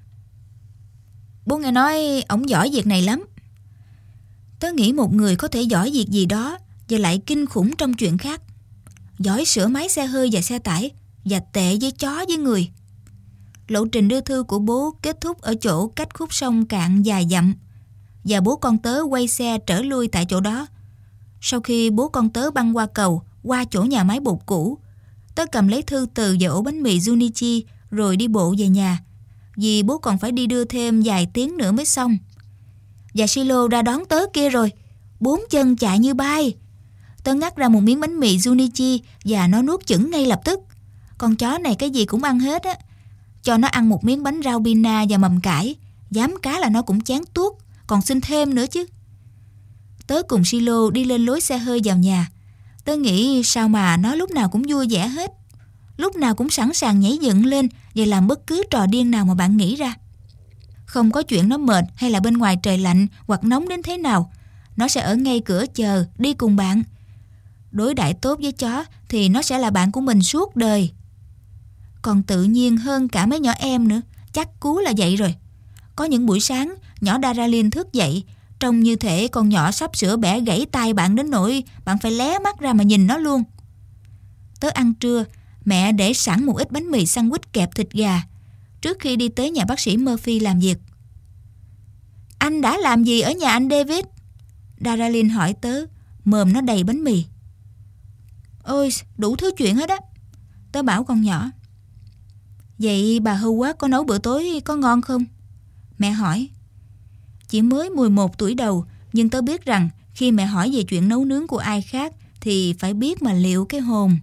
Bố nghe nói ổng giỏi việc này lắm. Tớ nghĩ một người có thể giỏi việc gì đó và lại kinh khủng trong chuyện khác. Giỏi sửa máy xe hơi và xe tải và tệ với chó với người. Lộ trình đưa thư của bố kết thúc ở chỗ cách khúc sông cạn dài dặm, và bố con tớ quay xe trở lui tại chỗ đó. Sau khi bố con tớ băng qua cầu, qua chỗ nhà máy bột cũ, tớ cầm lấy thư từ và ổ bánh mì Junichi rồi đi bộ về nhà, vì bố còn phải đi đưa thêm vài tiếng nữa mới xong. Và Silo ra đón tớ kia rồi, 4 chân chạy như bay. Tớ ngắt ra một miếng bánh mì Junichi và nó nuốt chửng ngay lập tức. Con chó này cái gì cũng ăn hết á. Cho nó ăn một miếng bánh rau bina và mầm cải, dám cá là nó cũng chán tuốt, còn xin thêm nữa chứ. Tớ cùng Silo đi lên lối xe hơi vào nhà. Tớ nghĩ sao mà nó lúc nào cũng vui vẻ hết, lúc nào cũng sẵn sàng nhảy dựng lên và làm bất cứ trò điên nào mà bạn nghĩ ra. Không có chuyện nó mệt hay là bên ngoài trời lạnh hoặc nóng đến thế nào, nó sẽ ở ngay cửa chờ đi cùng bạn. Đối đãi tốt với chó thì nó sẽ là bạn của mình suốt đời. Còn tự nhiên hơn cả mấy nhỏ em nữa, chắc cú là vậy rồi. Có những buổi sáng nhỏ Daralyn thức dậy, trông như thể con nhỏ sắp sửa bẻ gãy tay bạn đến nỗi bạn phải lé mắt ra mà nhìn nó luôn. Tớ ăn trưa, mẹ để sẵn một ít bánh mì sandwich kẹp thịt gà trước khi đi tới nhà bác sĩ Murphy làm việc. Anh đã làm gì ở nhà anh David? Daralyn hỏi tớ, mồm nó đầy bánh mì. Ôi, đủ thứ chuyện hết á, tớ bảo con nhỏ. Vậy bà Howard có nấu bữa tối có ngon không? Mẹ hỏi. Chỉ mới 11 tuổi đầu, nhưng tớ biết rằng khi mẹ hỏi về chuyện nấu nướng của ai khác thì phải biết mà liệu cái hồn.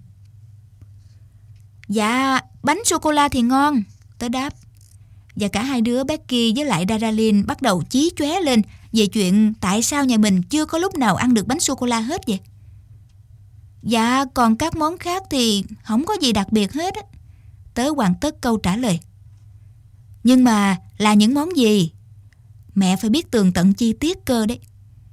Dạ, bánh sô-cô-la thì ngon, tớ đáp. Và cả hai đứa Becky với lại Daralyn bắt đầu chí chóe lên về chuyện tại sao nhà mình chưa có lúc nào ăn được bánh sô-cô-la hết vậy. Dạ, còn các món khác thì không có gì đặc biệt hết á. Tớ hoàn tất câu trả lời. Nhưng mà là những món gì? Mẹ phải biết tường tận chi tiết cơ đấy.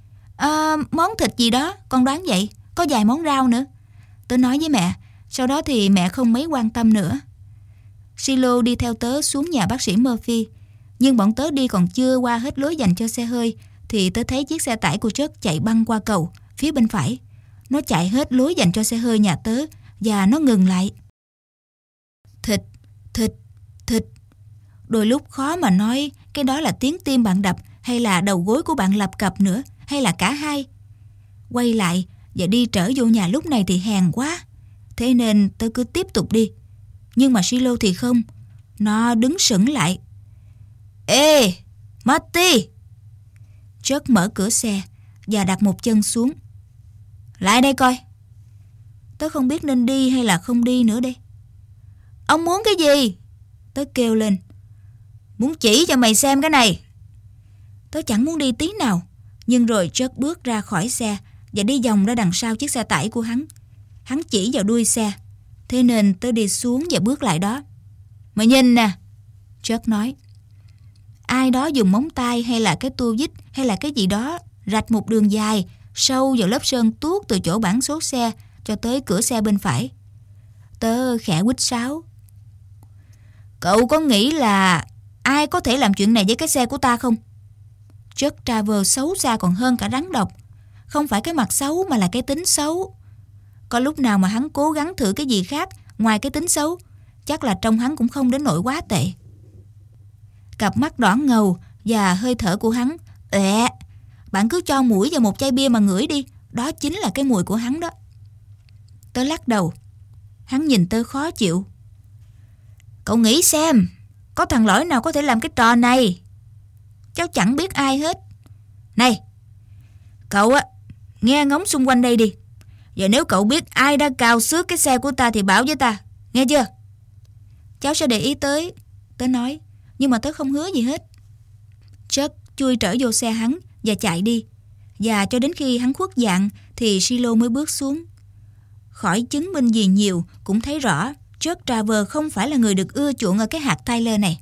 Món thịt gì đó, con đoán vậy. Có vài món rau nữa, tớ nói với mẹ. Sau đó thì mẹ không mấy quan tâm nữa. Silo đi theo tớ xuống nhà bác sĩ Murphy. Nhưng bọn tớ đi còn chưa qua hết lối dành cho xe hơi thì tớ thấy chiếc xe tải của Chuck chạy băng qua cầu phía bên phải. Nó chạy hết lối dành cho xe hơi nhà tớ và nó ngừng lại. Thịt, thịt, thịt. Đôi lúc khó mà nói cái đó là tiếng tim bạn đập hay là đầu gối của bạn lập cập nữa, hay là cả hai. Quay lại và đi trở vô nhà lúc này thì hèn quá. Thế nên tớ cứ tiếp tục đi. Nhưng mà Silo thì không. Nó đứng sững lại. Ê, Marty! Chuck mở cửa xe và đặt một chân xuống. Lại đây coi. Tớ không biết nên đi hay là không đi nữa đây. Ông muốn cái gì? Tớ kêu lên. Muốn chỉ cho mày xem cái này. Tớ chẳng muốn đi tí nào. Nhưng rồi Chuck bước ra khỏi xe và đi vòng ra đằng sau chiếc xe tải của hắn. Hắn chỉ vào đuôi xe. Thế nên tớ đi xuống và bước lại đó. Mày nhìn nè, Chuck nói. Ai đó dùng móng tay hay là cái tua vít hay là cái gì đó rạch một đường dài sâu vào lớp sơn tuốt từ chỗ bảng số xe cho tới cửa xe bên phải. Tớ khẽ huýt sáo. Cậu có nghĩ là ai có thể làm chuyện này với cái xe của ta không? Chuck Travers xấu xa còn hơn cả rắn độc. Không phải cái mặt xấu mà là cái tính xấu. Có lúc nào mà hắn cố gắng thử cái gì khác ngoài cái tính xấu, chắc là trông hắn cũng không đến nỗi quá tệ. Cặp mắt đỏ ngầu và hơi thở của hắn. Bạn cứ cho mũi vào một chai bia mà ngửi đi. Đó chính là cái mùi của hắn đó. Tớ lắc đầu. Hắn nhìn tớ khó chịu. Cậu nghĩ xem, có thằng lõi nào có thể làm cái trò này? Cháu chẳng biết ai hết. Này, cậu á, nghe ngóng xung quanh đây đi. Và nếu cậu biết ai đã cào xước cái xe của ta thì bảo với ta, nghe chưa? Cháu sẽ để ý tới, tớ nói. Nhưng mà tớ không hứa gì hết. Chuck chui trở vô xe hắn và chạy đi. Và cho đến khi hắn khuất dạng thì Silo mới bước xuống. Khỏi chứng minh gì nhiều cũng thấy rõ Chuck Travers không phải là người được ưa chuộng ở cái hạt Tyler này.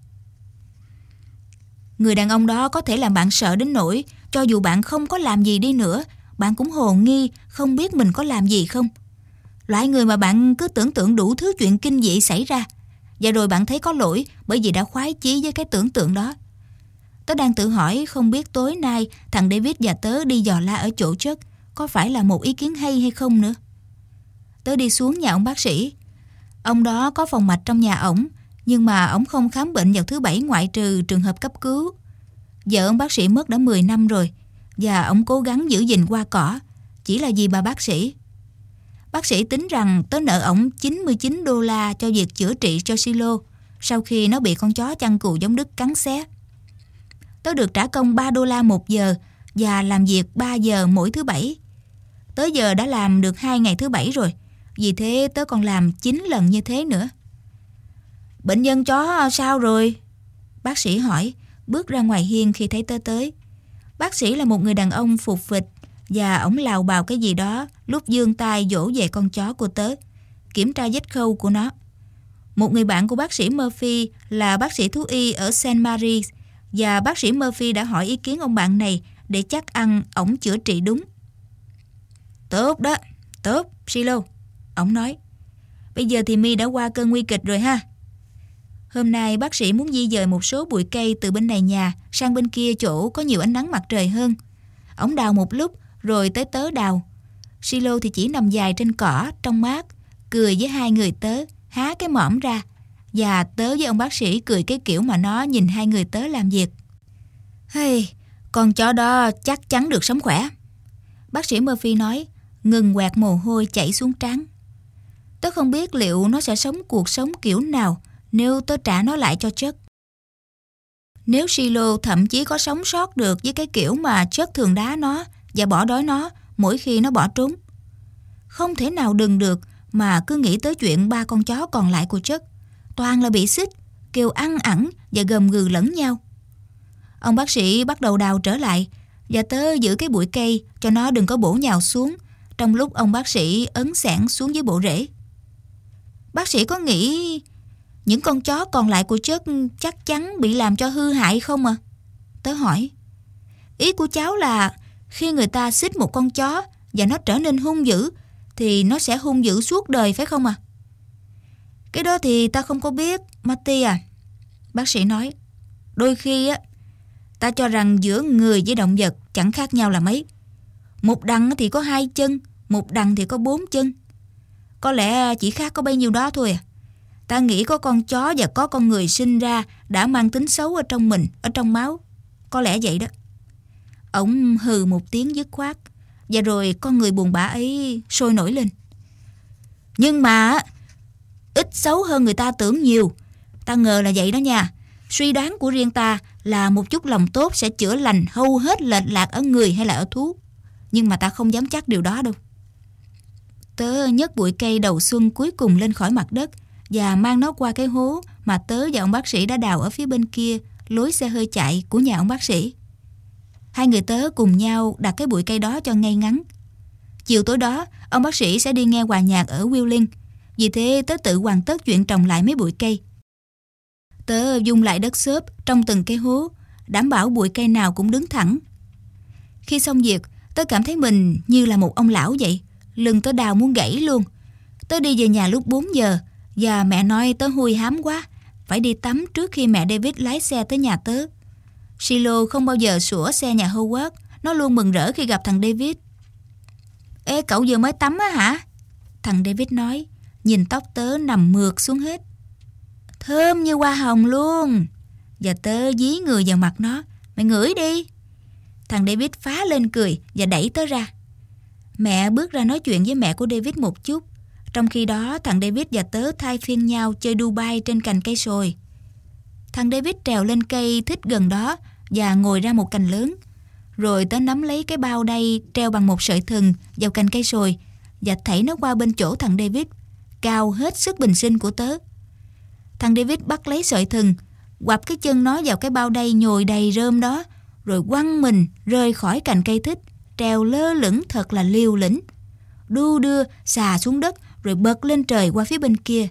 Người đàn ông đó có thể làm bạn sợ đến nỗi cho dù bạn không có làm gì đi nữa, bạn cũng hồ nghi không biết mình có làm gì không. Loại người mà bạn cứ tưởng tượng đủ thứ chuyện kinh dị xảy ra, Và rồi bạn thấy có lỗi bởi vì đã khoái chí với cái tưởng tượng đó. Tớ đang tự hỏi không biết tối nay thằng David và tớ đi dò la ở chỗ Chuck có phải là một ý kiến hay không nữa. Tớ đi xuống nhà ông bác sĩ. Ông đó có phòng mạch trong nhà ổng, nhưng mà ổng không khám bệnh vào thứ Bảy ngoại trừ trường hợp cấp cứu. Vợ ông bác sĩ mất đã 10 năm rồi, và ổng cố gắng giữ gìn hoa cỏ, chỉ là vì bà bác sĩ. Bác sĩ tính rằng tớ nợ ổng $99 cho việc chữa trị cho Silo sau khi nó bị con chó chăn cừu giống Đức cắn xé. Tớ được trả công $3 một giờ và làm việc 3 giờ mỗi thứ Bảy. Tới giờ đã làm được 2 ngày thứ Bảy rồi, vì thế tớ còn làm 9 lần như thế nữa. Bệnh nhân chó sao rồi? Bác sĩ hỏi, bước ra ngoài hiên khi thấy tớ tới. Bác sĩ là một người đàn ông phụt phịch, và ổng lào bào cái gì đó lúc giương tay dỗ về con chó của tớ, kiểm tra vết khâu của nó. Một người bạn của bác sĩ Murphy là bác sĩ thú y ở St. Mary's, và bác sĩ Murphy đã hỏi ý kiến ông bạn này để chắc ăn ổng chữa trị đúng. Tốt đó, tốt, Silo, ổng nói. Bây giờ thì mi đã qua cơn nguy kịch rồi ha. Hôm nay bác sĩ muốn di dời một số bụi cây từ bên này nhà sang bên kia chỗ có nhiều ánh nắng mặt trời hơn. Ổng đào một lúc rồi tới tớ đào. Silo thì chỉ nằm dài trên cỏ trong mát, cười với hai người tớ, há cái mõm ra. Và tớ với ông bác sĩ cười cái kiểu mà nó nhìn hai người tớ làm việc. Hey, con chó đó chắc chắn được sống khỏe, bác sĩ Murphy nói, ngừng quẹt mồ hôi chảy xuống trán. Tớ không biết liệu nó sẽ sống cuộc sống kiểu nào nếu tớ trả nó lại cho Chuck. Nếu Silo thậm chí có sống sót được với cái kiểu mà Chuck thường đá nó và bỏ đói nó mỗi khi nó bỏ trốn. Không thể nào đừng được mà cứ nghĩ tới chuyện 3 con chó còn lại của Chuck. Toàn là bị xích, kêu ăn ẳng và gầm gừ lẫn nhau. Ông bác sĩ bắt đầu đào trở lại, và tớ giữ cái bụi cây cho nó đừng có bổ nhào xuống, trong lúc ông bác sĩ ấn xẻng xuống dưới bộ rễ. Bác sĩ có nghĩ những con chó còn lại của Chuck chắc chắn bị làm cho hư hại không à? Tớ hỏi. Ý của cháu là khi người ta xích một con chó và nó trở nên hung dữ thì nó sẽ hung dữ suốt đời phải không à? Cái đó thì ta không có biết, Marty à. Bác sĩ nói. Đôi khi á, ta cho rằng giữa người với động vật chẳng khác nhau là mấy. Một đằng thì có 2 chân, một đằng thì có 4 chân. Có lẽ chỉ khác có bấy nhiêu đó thôi à. Ta nghĩ có con chó và có con người sinh ra đã mang tính xấu ở trong mình, ở trong máu. Có lẽ vậy đó. Ông hừ một tiếng dứt khoát, và rồi con người buồn bã ấy sôi nổi lên. Nhưng mà ít xấu hơn người ta tưởng nhiều. Ta ngờ là vậy đó nha. Suy đoán của riêng ta là một chút lòng tốt sẽ chữa lành hầu hết lệch lạc ở người hay là ở thú. Nhưng mà ta không dám chắc điều đó đâu. Tớ nhấc bụi cây đầu xuân cuối cùng lên khỏi mặt đất và mang nó qua cái hố mà tớ và ông bác sĩ đã đào ở phía bên kia lối xe hơi chạy của nhà ông bác sĩ. Hai người tớ cùng nhau đặt cái bụi cây đó cho ngay ngắn. Chiều tối đó, ông bác sĩ sẽ đi nghe hòa nhạc ở Wheeling. Vì thế tớ tự hoàn tất chuyện trồng lại mấy bụi cây. Tớ dung lại đất xốp trong từng cái hố, đảm bảo bụi cây nào cũng đứng thẳng. Khi xong việc, tớ cảm thấy mình như là một ông lão vậy. Lưng tớ đau muốn gãy luôn. Tớ đi về nhà lúc 4 giờ và mẹ nói tớ hui hám quá, phải đi tắm trước khi mẹ David lái xe tới nhà tớ. Silo không bao giờ sủa xe nhà Howard. Nó luôn mừng rỡ khi gặp thằng David. Ê, cậu vừa mới tắm á hả? Thằng David nói, nhìn tóc tớ nằm mượt xuống hết. Thơm như hoa hồng luôn. Và tớ dí người vào mặt nó. Mày ngửi đi. Thằng David phá lên cười và đẩy tớ ra. Mẹ bước ra nói chuyện với mẹ của David một chút. Trong khi đó thằng David và tớ thay phiên nhau chơi đu bay trên cành cây sồi. Thằng David trèo lên cây thích gần đó và ngồi ra một cành lớn. Rồi tớ nắm lấy cái bao đay treo bằng một sợi thừng vào cành cây sồi và thảy nó qua bên chỗ thằng David, cao hết sức bình sinh của tớ. Thằng David bắt lấy sợi thừng, quặp cái chân nó vào cái bao đay nhồi đầy rơm đó, rồi quăng mình rơi khỏi cành cây thích, trèo lơ lửng thật là liều lĩnh. Đu đưa xà xuống đất rồi bật lên trời qua phía bên kia.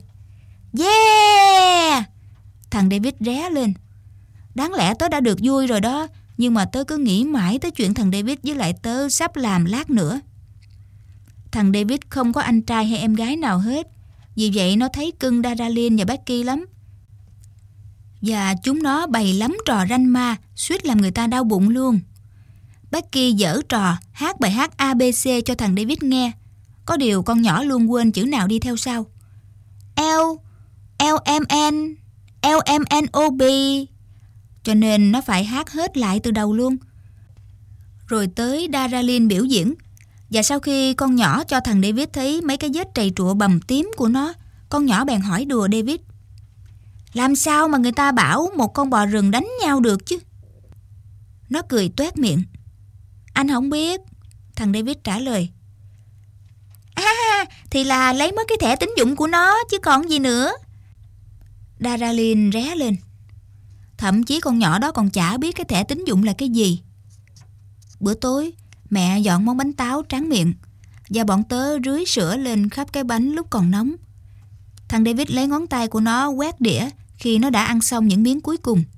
Yeah! Thằng David ré lên. Đáng lẽ tớ đã được vui rồi đó, nhưng mà tớ cứ nghĩ mãi tới chuyện thằng David với lại tớ sắp làm lát nữa. Thằng David không có anh trai hay em gái nào hết. Vì vậy nó thấy cưng Daralyn và Becky lắm. Và chúng nó bày lắm trò ranh ma, suýt làm người ta đau bụng luôn. Becky giở trò hát bài hát ABC cho thằng David nghe. Có điều con nhỏ luôn quên chữ nào đi theo sau. LMN LMNOB. Cho nên nó phải hát hết lại từ đầu luôn. Rồi tới Daralyn biểu diễn. Và sau khi con nhỏ cho thằng David thấy mấy cái vết trầy trụa bầm tím của nó, con nhỏ bèn hỏi đùa David: làm sao mà người ta bảo một con bò rừng đánh nhau được chứ? Nó cười toét miệng. Anh không biết, thằng David trả lời. Thì là lấy mất cái thẻ tín dụng của nó chứ còn gì nữa. Daralyn ré lên. Thậm chí con nhỏ đó còn chả biết cái thẻ tín dụng là cái gì. Bữa tối, mẹ dọn món bánh táo tráng miệng và bọn tớ rưới sữa lên khắp cái bánh lúc còn nóng. Thằng David lấy ngón tay của nó quét đĩa khi nó đã ăn xong những miếng cuối cùng.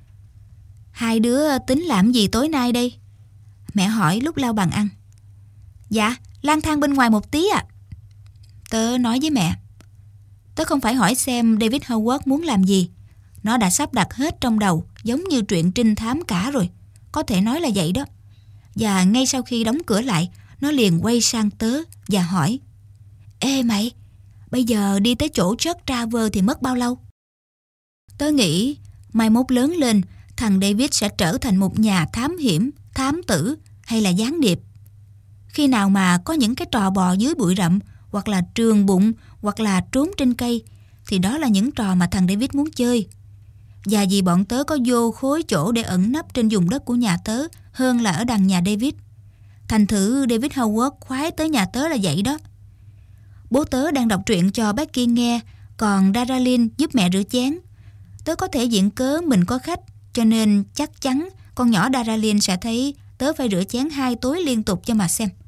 Hai đứa tính làm gì tối nay đây? Mẹ hỏi lúc lau bàn ăn. Dạ, lang thang bên ngoài một tí ạ. Tớ nói với mẹ. Tớ không phải hỏi xem David Howard muốn làm gì. Nó đã sắp đặt hết trong đầu, giống như truyện trinh thám cả rồi. Có thể nói là vậy đó. Và ngay sau khi đóng cửa lại, nó liền quay sang tớ và hỏi: Ê mày, bây giờ đi tới chỗ Chuck Traver thì mất bao lâu? Tớ nghĩ mai mốt lớn lên, thằng David sẽ trở thành một nhà thám hiểm, thám tử hay là gián điệp. Khi nào mà có những cái trò bò dưới bụi rậm, hoặc là trường bụng, hoặc là trốn trên cây, thì đó là những trò mà thằng David muốn chơi. Và vì bọn tớ có vô khối chỗ để ẩn nấp trên vùng đất của nhà tớ hơn là ở đằng nhà David, thành thử David Howard khoái tới nhà tớ là vậy đó. Bố tớ đang đọc truyện cho Becky nghe, còn Daralyn giúp mẹ rửa chén. Tớ có thể viện cớ mình có khách, cho nên chắc chắn con nhỏ Daralyn sẽ thấy tớ phải rửa chén 2 tối liên tục cho mà xem.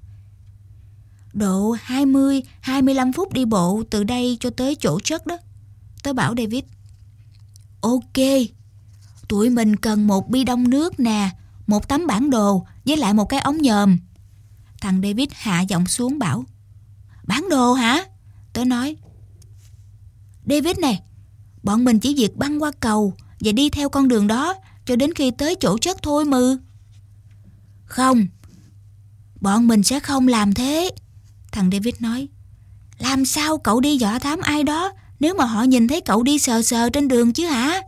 Độ 20-25 phút đi bộ từ đây cho tới chỗ Chuck đó, tớ bảo David. Ok, tụi mình cần một bi đông nước nè, một tấm bản đồ với lại một cái ống nhòm. Thằng David hạ giọng xuống bảo. Bản đồ hả? Tớ nói. David này, bọn mình chỉ việc băng qua cầu và đi theo con đường đó cho đến khi tới chỗ Chuck thôi mừ. Không, bọn mình sẽ không làm thế, thằng David nói. Làm sao cậu đi dọa thám ai đó nếu mà họ nhìn thấy cậu đi sờ sờ trên đường chứ hả?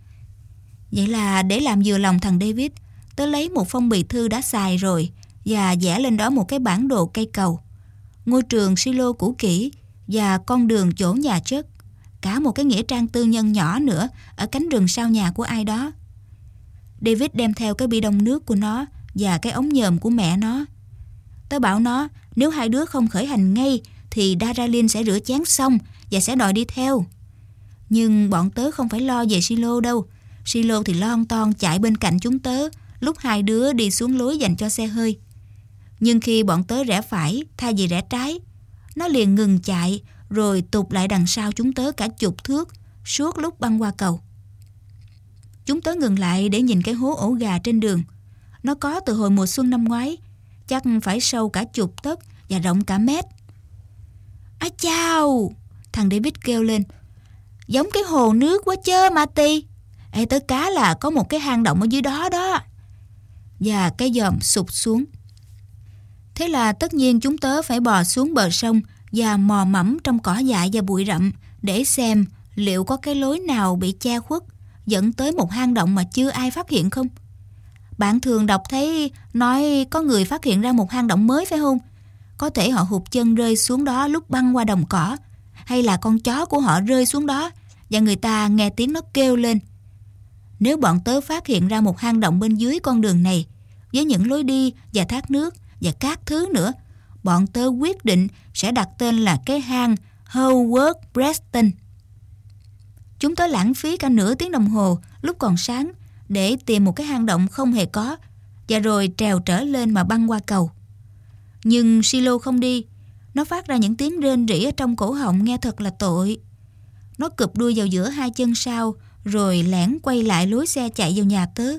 Vậy là để làm vừa lòng thằng David, tớ lấy một phong bì thư đã xài rồi và vẽ lên đó một cái bản đồ cây cầu, ngôi trường silo cũ kỹ và con đường chỗ nhà Chuck, cả một cái nghĩa trang tư nhân nhỏ nữa ở cánh rừng sau nhà của ai đó. David đem theo cái bi đông nước của nó và cái ống nhòm của mẹ nó. Tớ bảo nó nếu hai đứa không khởi hành ngay thì Daralyn sẽ rửa chén xong và sẽ đòi đi theo. Nhưng bọn tớ không phải lo về silo đâu. Silo thì lon ton chạy bên cạnh chúng tớ lúc hai đứa đi xuống lối dành cho xe hơi. Nhưng khi bọn tớ rẽ phải thay vì rẽ trái, nó liền ngừng chạy rồi tụt lại đằng sau chúng tớ cả chục thước suốt lúc băng qua cầu. Chúng tớ ngừng lại để nhìn cái hố ổ gà trên đường. Nó có từ hồi mùa xuân năm ngoái, chắc phải sâu cả chục tấc và rộng cả mét. Á chao, thằng David kêu lên. Giống cái hồ nước quá chớ Marty. Ê, tớ cá là có một cái hang động ở dưới đó đó. Và cái dòm sụt xuống. Thế là tất nhiên chúng tớ phải bò xuống bờ sông và mò mẫm trong cỏ dại và bụi rậm để xem liệu có cái lối nào bị che khuất dẫn tới một hang động mà chưa ai phát hiện không. Bạn thường đọc thấy nói có người phát hiện ra một hang động mới phải không? Có thể họ hụt chân rơi xuống đó lúc băng qua đồng cỏ, hay là con chó của họ rơi xuống đó và người ta nghe tiếng nó kêu lên. Nếu bọn tớ phát hiện ra một hang động bên dưới con đường này với những lối đi và thác nước và các thứ nữa, bọn tớ quyết định sẽ đặt tên là cái hang Howard Preston. Chúng tớ lãng phí cả nửa tiếng đồng hồ lúc còn sáng để tìm một cái hang động không hề có và rồi trèo trở lên mà băng qua cầu. Nhưng silo không đi. Nó phát ra những tiếng rên rỉ ở trong cổ họng nghe thật là tội. Nó cụp đuôi vào giữa hai chân sau rồi lẻn quay lại lối xe chạy vào nhà tớ.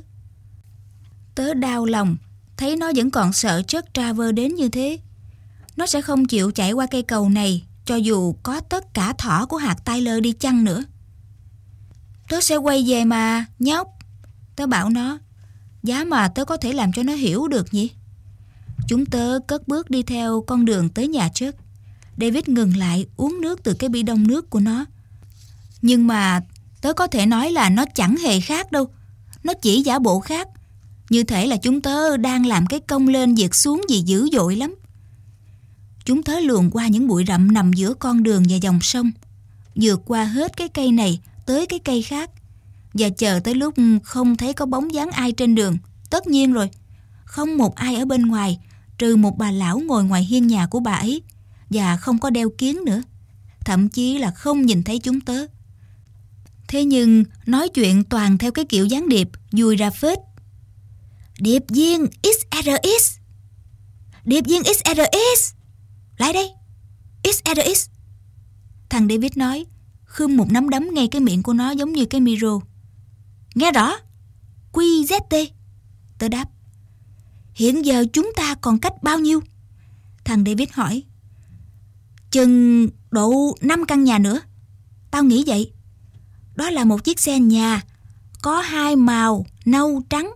Tớ đau lòng thấy nó vẫn còn sợ Chuck Traver đến như thế. Nó sẽ không chịu chạy qua cây cầu này cho dù có tất cả thỏ của hạt Tyler đi chăng nữa. Tớ sẽ quay về mà, nhóc. Tớ bảo nó. Giá mà tớ có thể làm cho nó hiểu được nhỉ? Chúng tớ cất bước đi theo con đường tới nhà Chuck. David ngừng lại uống nước từ cái bi đông nước của nó. Nhưng mà tớ có thể nói là nó chẳng hề khác đâu. Nó chỉ giả bộ khác. Như thể là chúng tớ đang làm cái cong lên dệt xuống gì dữ dội lắm. Chúng tớ luồn qua những bụi rậm nằm giữa con đường và dòng sông, vượt qua hết cái cây này tới cái cây khác, và chờ tới lúc không thấy có bóng dáng ai trên đường. Tất nhiên rồi, không một ai ở bên ngoài, trừ một bà lão ngồi ngoài hiên nhà của bà ấy, và không có đeo kiếng nữa. Thậm chí là không nhìn thấy chúng tớ. Thế nhưng nói chuyện toàn theo cái kiểu gián điệp vui ra phết. Điệp viên XRX, điệp viên XRX, lại đây, XRX. Thằng David nói, khum một nắm đấm ngay cái miệng của nó giống như cái micro. Nghe rõ, QZT. Tớ đáp. Hiện giờ chúng ta còn cách bao nhiêu? Thằng David hỏi. Chừng độ 5 căn nhà nữa. Tao nghĩ vậy. Đó là một chiếc xe nhà, có 2 màu nâu trắng.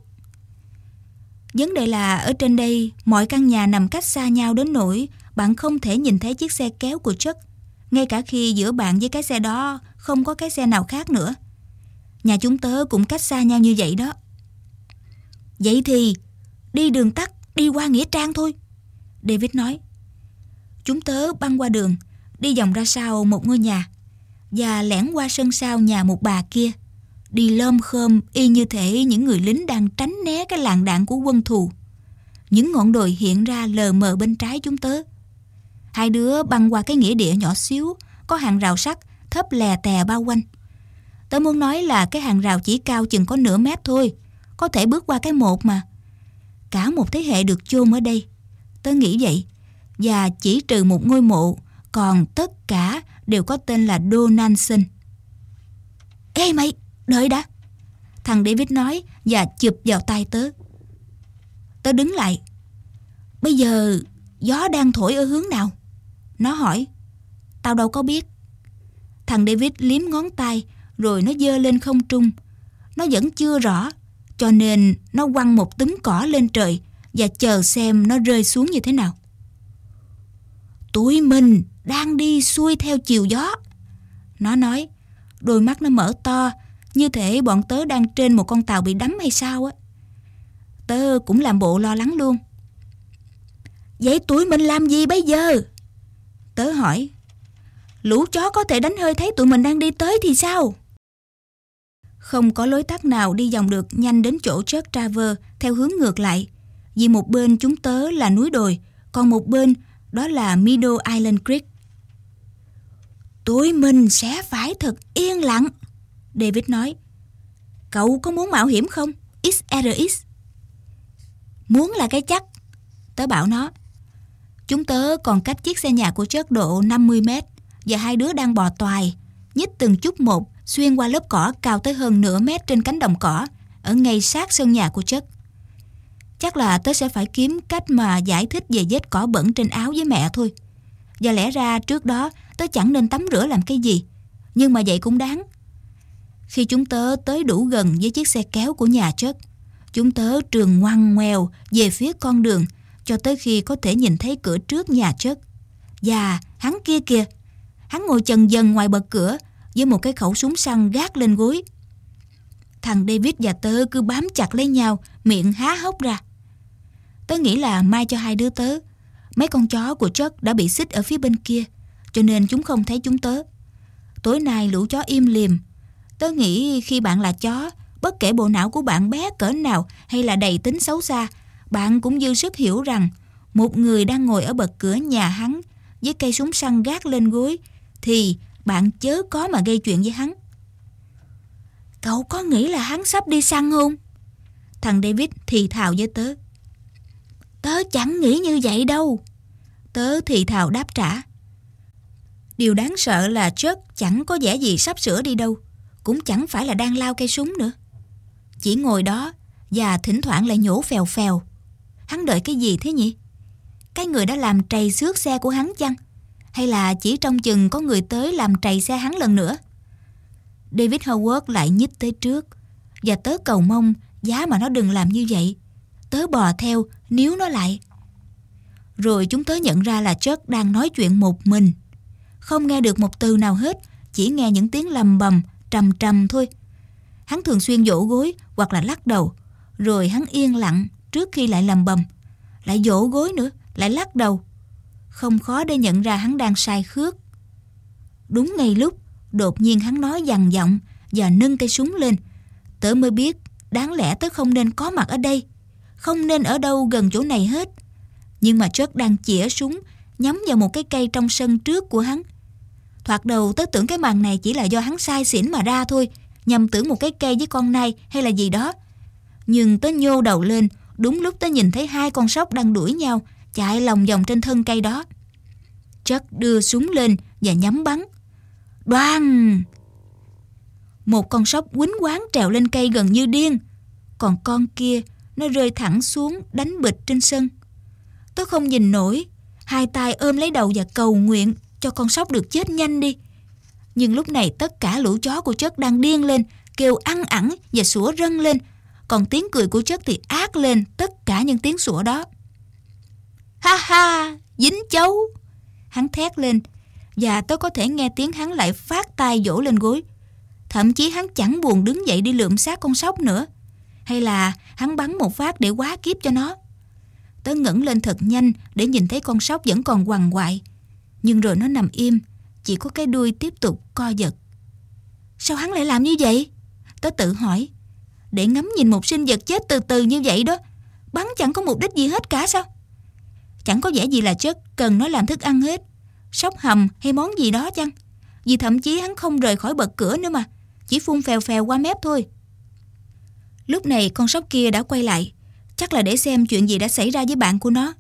Vấn đề là ở trên đây mọi căn nhà nằm cách xa nhau đến nỗi bạn không thể nhìn thấy chiếc xe kéo của Chuck, ngay cả khi giữa bạn với cái xe đó không có cái xe nào khác nữa. Nhà chúng tớ cũng cách xa nhau như vậy đó. Vậy thì đi đường tắt, đi qua nghĩa trang thôi, David nói. Chúng tớ băng qua đường, đi vòng ra sau một ngôi nhà, và lẻn qua sân sau nhà một bà kia, đi lom khom y như thể những người lính đang tránh né cái làn đạn của quân thù. Những ngọn đồi hiện ra lờ mờ bên trái chúng tớ. Hai đứa băng qua cái nghĩa địa nhỏ xíu, có hàng rào sắt thấp lè tè bao quanh. Tớ muốn nói là cái hàng rào chỉ cao chừng có nửa mét thôi, có thể bước qua cái một mà. Cả một thế hệ được chôn ở đây, tớ nghĩ vậy. Và chỉ trừ một ngôi mộ, còn tất cả đều có tên là Donaldson. Ê mày, đợi đã, thằng David nói và chụp vào tay tớ. Tớ đứng lại. Bây giờ gió đang thổi ở hướng nào? Nó hỏi. Tao đâu có biết. Thằng David liếm ngón tay rồi nó giơ lên không trung. Nó vẫn chưa rõ, cho nên nó quăng một túm cỏ lên trời và chờ xem nó rơi xuống như thế nào. Tụi mình đang đi xuôi theo chiều gió, nó nói. Đôi mắt nó mở to, như thể bọn tớ đang trên một con tàu bị đắm hay sao á. Tớ cũng làm bộ lo lắng luôn. Vậy tụi mình làm gì bây giờ? Tớ hỏi. Lũ chó có thể đánh hơi thấy tụi mình đang đi tới thì sao? Không có lối tắt nào đi vòng được nhanh đến chỗ Chuck Traver theo hướng ngược lại, vì một bên chúng tớ là núi đồi, còn một bên đó là Middle Island Creek. Tụi mình sẽ phải thật yên lặng, David nói. Cậu có muốn mạo hiểm không, XRX? Muốn là cái chắc, tớ bảo nó. Chúng tớ còn cách chiếc xe nhà của Chuck độ 50 mét, và hai đứa đang bò toài, nhích từng chút một xuyên qua lớp cỏ cao tới hơn nửa mét trên cánh đồng cỏ, ở ngay sát sân nhà của Chuck. Chắc là tớ sẽ phải kiếm cách mà giải thích về vết cỏ bẩn trên áo với mẹ thôi. Và lẽ ra trước đó tớ chẳng nên tắm rửa làm cái gì, nhưng mà vậy cũng đáng. Khi chúng tớ tới đủ gần với chiếc xe kéo của nhà Chuck, chúng tớ trườn ngoằn ngoèo về phía con đường cho tới khi có thể nhìn thấy cửa trước nhà Chuck. Và hắn kia kìa, hắn ngồi chần dần ngoài bậc cửa với một cái khẩu súng săn gác lên gối. Thằng David và tớ cứ bám chặt lấy nhau, miệng há hốc ra. Tớ nghĩ là may cho hai đứa tớ, mấy con chó của Chuck đã bị xích ở phía bên kia, cho nên chúng không thấy chúng tớ. Tối nay lũ chó im lìm. Tớ nghĩ khi bạn là chó, bất kể bộ não của bạn bé cỡ nào hay là đầy tính xấu xa, bạn cũng dư sức hiểu rằng một người đang ngồi ở bậc cửa nhà hắn với cây súng săn gác lên gối thì bạn chớ có mà gây chuyện với hắn. Cậu có nghĩ là hắn sắp đi săn không? Thằng David thì thào với tớ. Tớ chẳng nghĩ như vậy đâu, tớ thì thào đáp trả. Điều đáng sợ là Chuck chẳng có vẻ gì sắp sửa đi đâu, cũng chẳng phải là đang lao cây súng nữa. Chỉ ngồi đó và thỉnh thoảng lại nhổ phèo phèo. Hắn đợi cái gì thế nhỉ? Cái người đã làm trầy xước xe của hắn chăng? Hay là chỉ trông chừng có người tới làm trầy xe hắn lần nữa? David Howard lại nhích tới trước, và tớ cầu mong giá mà nó đừng làm như vậy. Tớ bò theo, níu nó lại. Rồi chúng tớ nhận ra là Chuck đang nói chuyện một mình, không nghe được một từ nào hết, chỉ nghe những tiếng lầm bầm, trầm trầm thôi. Hắn thường xuyên vỗ gối hoặc là lắc đầu, rồi hắn yên lặng trước khi lại lầm bầm, lại vỗ gối nữa, lại lắc đầu. Không khó để nhận ra hắn đang say khước. Đúng ngay lúc đột nhiên hắn nói dằn giọng và nâng cây súng lên, tớ mới biết đáng lẽ tớ không nên có mặt ở đây, không nên ở đâu gần chỗ này hết. Nhưng mà Chuck đang chĩa súng nhắm vào một cái cây trong sân trước của hắn. Thoạt đầu tớ tưởng cái màn này chỉ là do hắn say xỉn mà ra thôi, nhầm tưởng một cái cây với con nai hay là gì đó. Nhưng tớ nhô đầu lên, đúng lúc tớ nhìn thấy 2 con sóc đang đuổi nhau, chạy lòng vòng trên thân cây đó. Chuck đưa súng lên và nhắm bắn. Đoàng! Một con sóc quýnh quáng trèo lên cây gần như điên, còn con kia nó rơi thẳng xuống đánh bịch trên sân. Tớ không nhìn nổi, 2 tay ôm lấy đầu và cầu nguyện cho con sóc được chết nhanh đi. Nhưng lúc này tất cả lũ chó của Chuck đang điên lên, kêu ăn ẳng và sủa rân lên, còn tiếng cười của Chuck thì ác lên tất cả những tiếng sủa đó. Ha ha, dính chấu! Hắn thét lên, và tớ có thể nghe tiếng hắn lại phát tay vỗ lên gối. Thậm chí hắn chẳng buồn đứng dậy đi lượm xác con sóc nữa, hay là hắn bắn một phát để quá kiếp cho nó. Tớ ngẩng lên thật nhanh để nhìn thấy con sóc vẫn còn quằn quại, nhưng rồi nó nằm im, chỉ có cái đuôi tiếp tục co giật. Sao hắn lại làm như vậy? Tớ tự hỏi. Để ngắm nhìn một sinh vật chết từ từ như vậy đó, bắn chẳng có mục đích gì hết cả sao? Chẳng có vẻ gì là Chuck cần nó làm thức ăn hết, sóc hầm hay món gì đó chăng? Vì thậm chí hắn không rời khỏi bậc cửa nữa mà, chỉ phun phèo phèo qua mép thôi. Lúc này con sóc kia đã quay lại, chắc là để xem chuyện gì đã xảy ra với bạn của nó.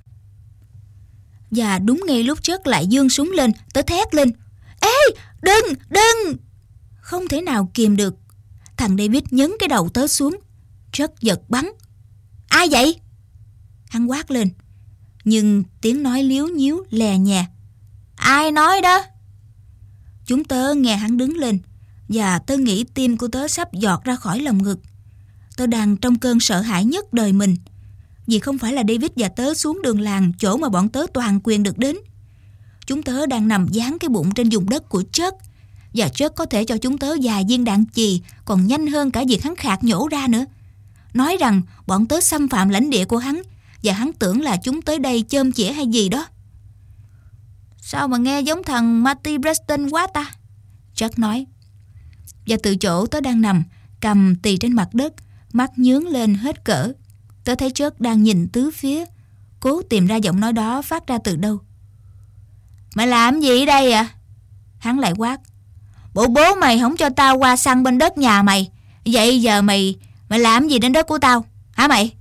Và đúng ngay lúc Chuck lại giương súng lên, tớ thét lên: Ê, đừng! Không thể nào kìm được, thằng David nhấn cái đầu tớ xuống. Chuck giật bắn. Ai vậy? Hắn quát lên, nhưng tiếng nói líu nhíu lè nhè. Ai nói đó? Chúng tớ nghe hắn đứng lên, và tớ nghĩ tim của tớ sắp giọt ra khỏi lồng ngực. Tớ đang trong cơn sợ hãi nhất đời mình, vì không phải là David và tớ xuống đường làng, chỗ mà bọn tớ toàn quyền được đến. Chúng tớ đang nằm dán cái bụng trên vùng đất của Chuck, và Chuck có thể cho chúng tớ vài viên đạn chì còn nhanh hơn cả việc hắn khạc nhổ ra nữa. Nói rằng bọn tớ xâm phạm lãnh địa của hắn, và hắn tưởng là chúng tới đây chôm chĩa hay gì đó. Sao mà nghe giống thằng Marty Preston quá ta? Chuck nói. Và từ chỗ tớ đang nằm, cầm tì trên mặt đất, mắt nhướng lên hết cỡ, tớ thấy Chuck đang nhìn tứ phía, cố tìm ra giọng nói đó phát ra từ đâu. Mày làm gì ở đây à? Hắn lại quát. Bộ bố mày không cho tao qua săn bên đất nhà mày, vậy giờ mày làm gì trên đất của tao, hả mày?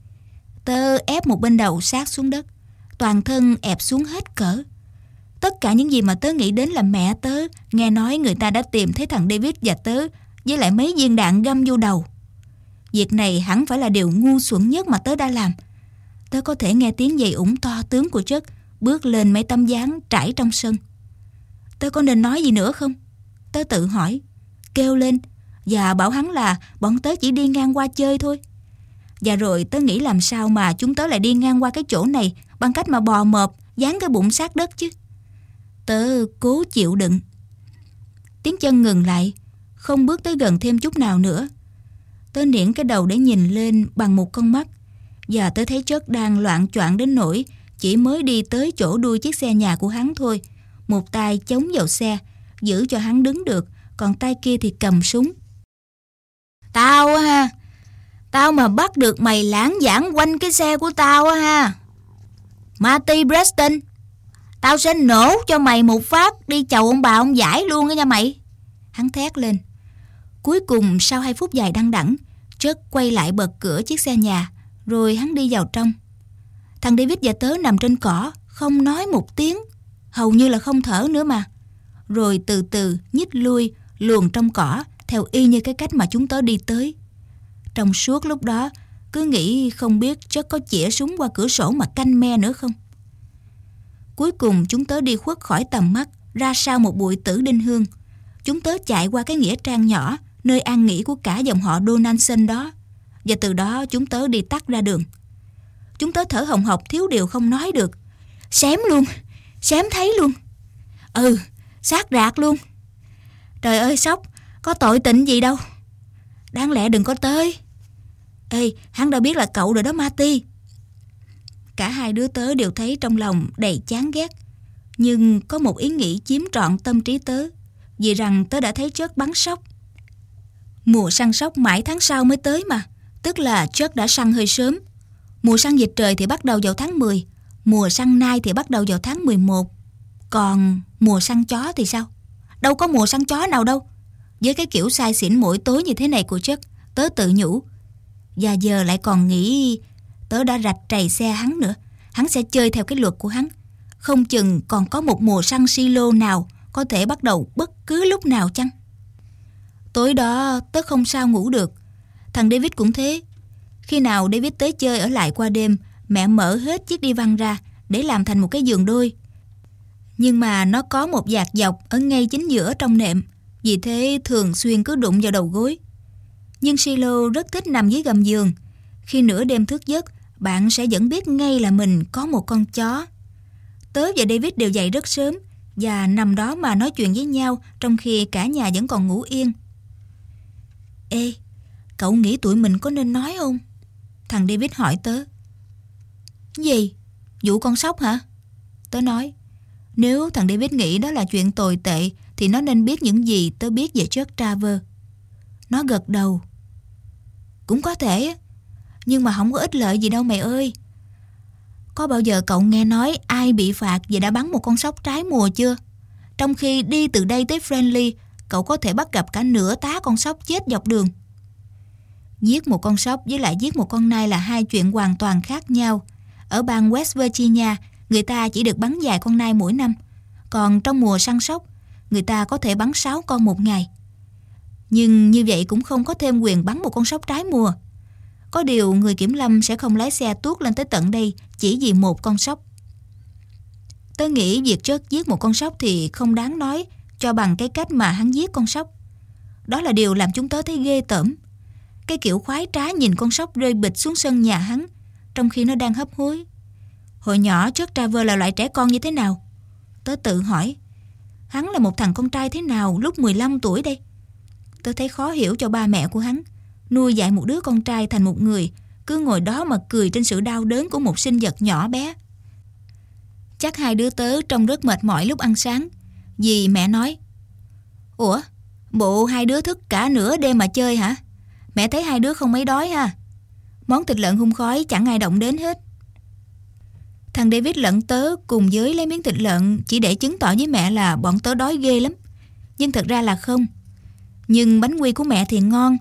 Tớ ép một bên đầu sát xuống đất, toàn thân ẹp xuống hết cỡ. Tất cả những gì mà tớ nghĩ đến là mẹ tớ nghe nói người ta đã tìm thấy thằng David và tớ với lại mấy viên đạn găm vô đầu. Việc này hẳn phải là điều ngu xuẩn nhất mà tớ đã làm. Tớ có thể nghe tiếng giày ủng to tướng của Chuck bước lên mấy tấm ván trải trong sân. Tớ có nên nói gì nữa không? Tớ tự hỏi, kêu lên và bảo hắn là bọn tớ chỉ đi ngang qua chơi thôi. Và rồi tớ nghĩ làm sao mà chúng tớ lại đi ngang qua cái chỗ này bằng cách mà bò mộp dán cái bụng sát đất chứ. Tớ cố chịu đựng. Tiếng chân ngừng lại, không bước tới gần thêm chút nào nữa. Tớ niễn cái đầu để nhìn lên bằng một con mắt, và tớ thấy Chuck đang loạng choạng đến nỗi chỉ mới đi tới chỗ đuôi chiếc xe nhà của hắn thôi. Một tay chống vào xe, giữ cho hắn đứng được, còn tay kia thì cầm súng. Tao mà bắt được mày lãng vãng quanh cái xe của tao á ha, Marty Preston, tao sẽ nổ cho mày một phát đi chầu ông bà ông giải luôn á nha mày. Hắn thét lên. Cuối cùng sau 2 phút dài đăng đẳng, Chuck quay lại bật cửa chiếc xe nhà, rồi hắn đi vào trong. Thằng David và tớ nằm trên cỏ, không nói một tiếng, hầu như là không thở nữa mà. Rồi từ từ nhích lui, luồn trong cỏ, theo y như cái cách mà chúng tớ đi tới. Trong suốt lúc đó, cứ nghĩ không biết Chuck có chĩa súng qua cửa sổ mà canh me nữa không. Cuối cùng chúng tớ đi khuất khỏi tầm mắt, ra sau một bụi tử đinh hương. chúng tớ chạy qua cái nghĩa trang nhỏ, nơi an nghỉ của cả dòng họ Donaldson đó. Và từ đó chúng tớ đi tắt ra đường. Chúng tớ thở hồng hộc thiếu điều không nói được. Xém luôn, xém thấy luôn. Xác rạc luôn. Trời ơi Sóc, có tội tình gì đâu. Đáng lẽ đừng có tới. Ê, hắn đã biết là cậu rồi đó Marty. Cả hai đứa tớ đều thấy trong lòng đầy chán ghét. Nhưng có một ý nghĩ chiếm trọn tâm trí tớ, vì rằng tớ đã thấy Chuck bắn sóc. Mùa săn sóc mãi tháng sau mới tới mà, tức là Chuck đã săn hơi sớm. Mùa săn vịt trời thì bắt đầu vào tháng 10, mùa săn nai thì bắt đầu vào tháng 11. Còn mùa săn chó thì sao? Đâu có mùa săn chó nào đâu. Với cái kiểu say xỉn mỗi tối như thế này của Chuck, tớ tự nhủ. Và giờ lại còn nghĩ tớ đã rạch trầy xe hắn nữa. Hắn sẽ chơi theo cái luật của hắn. Không chừng còn có một mùa săn silo nào có thể bắt đầu bất cứ lúc nào chăng. Tối đó tớ không sao ngủ được. Thằng David cũng thế. Khi nào David tới chơi ở lại qua đêm, mẹ mở hết chiếc đi văn ra để làm thành một cái giường đôi. Nhưng mà nó có một vạt dọc ở ngay chính giữa trong nệm, vì thế thường xuyên cứ đụng vào đầu gối. Nhưng Silo rất thích nằm dưới gầm giường. Khi nửa đêm thức giấc, bạn sẽ vẫn biết ngay là mình có một con chó. Tớ và David đều dậy rất sớm và nằm đó mà nói chuyện với nhau trong khi cả nhà vẫn còn ngủ yên. Ê, cậu nghĩ tụi mình có nên nói không? Thằng David hỏi tớ. Gì? Vụ con sóc hả? Tớ nói. Nếu thằng David nghĩ đó là chuyện tồi tệ thì nó nên biết những gì tớ biết về Chuck Travers. Nó gật đầu. Cũng có thể, nhưng mà không có ích lợi gì đâu mày ơi. Có bao giờ cậu nghe nói ai bị phạt vì đã bắn một con sóc trái mùa chưa? Trong khi đi từ đây tới Friendly, cậu có thể bắt gặp cả nửa tá con sóc chết dọc đường. Giết một con sóc với lại giết một con nai là hai chuyện hoàn toàn khác nhau. Ở bang West Virginia, người ta chỉ được bắn vài con nai mỗi năm. Còn trong mùa săn sóc, người ta có thể bắn 6 con một ngày. Nhưng như vậy cũng không có thêm quyền bắn một con sóc trái mùa. Có điều người kiểm lâm sẽ không lái xe tuốt lên tới tận đây chỉ vì một con sóc. Tớ nghĩ việc Chuck giết một con sóc thì không đáng nói cho bằng cái cách mà hắn giết con sóc. Đó là điều làm chúng tớ thấy ghê tởm. Cái kiểu khoái trá nhìn con sóc rơi bịch xuống sân nhà hắn trong khi nó đang hấp hối. Hồi nhỏ Chuck Travers là loại trẻ con như thế nào? Tớ tự hỏi. Hắn là một thằng con trai thế nào lúc 15 tuổi đây? Tớ thấy khó hiểu cho ba mẹ của hắn. Nuôi dạy một đứa con trai thành một người cứ ngồi đó mà cười trên sự đau đớn của một sinh vật nhỏ bé. Chắc hai đứa tớ trông rất mệt mỏi lúc ăn sáng, vì mẹ nói: Ủa, bộ hai đứa thức cả nửa đêm mà chơi hả? Mẹ thấy hai đứa không mấy đói ha. Món thịt lợn hun khói chẳng ai động đến hết. Thằng David lẫn tớ cùng với lấy miếng thịt lợn chỉ để chứng tỏ với mẹ là bọn tớ đói ghê lắm. Nhưng thật ra là không. Nhưng bánh quy của mẹ thì ngon.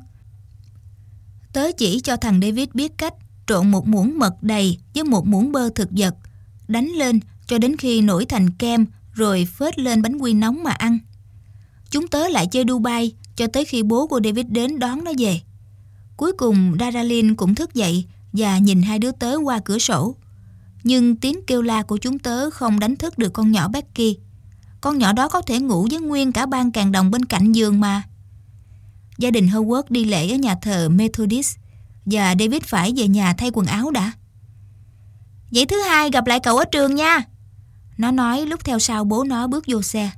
Tớ chỉ cho thằng David biết cách trộn một muỗng mật đầy với một muỗng bơ thực vật, đánh lên cho đến khi nổi thành kem, rồi phết lên bánh quy nóng mà ăn. Chúng tớ lại chơi Dubai cho tới khi bố của David đến đón nó về. Cuối cùng Daralyn cũng thức dậy và nhìn hai đứa tớ qua cửa sổ. Nhưng tiếng kêu la của chúng tớ không đánh thức được con nhỏ Becky. Con nhỏ đó có thể ngủ với nguyên cả ban càng đồng bên cạnh giường mà. Gia đình Howard đi lễ ở nhà thờ Methodist và David phải về nhà thay quần áo đã. Vậy thứ hai gặp lại cậu ở trường nha, nó nói lúc theo sau bố nó bước vô xe.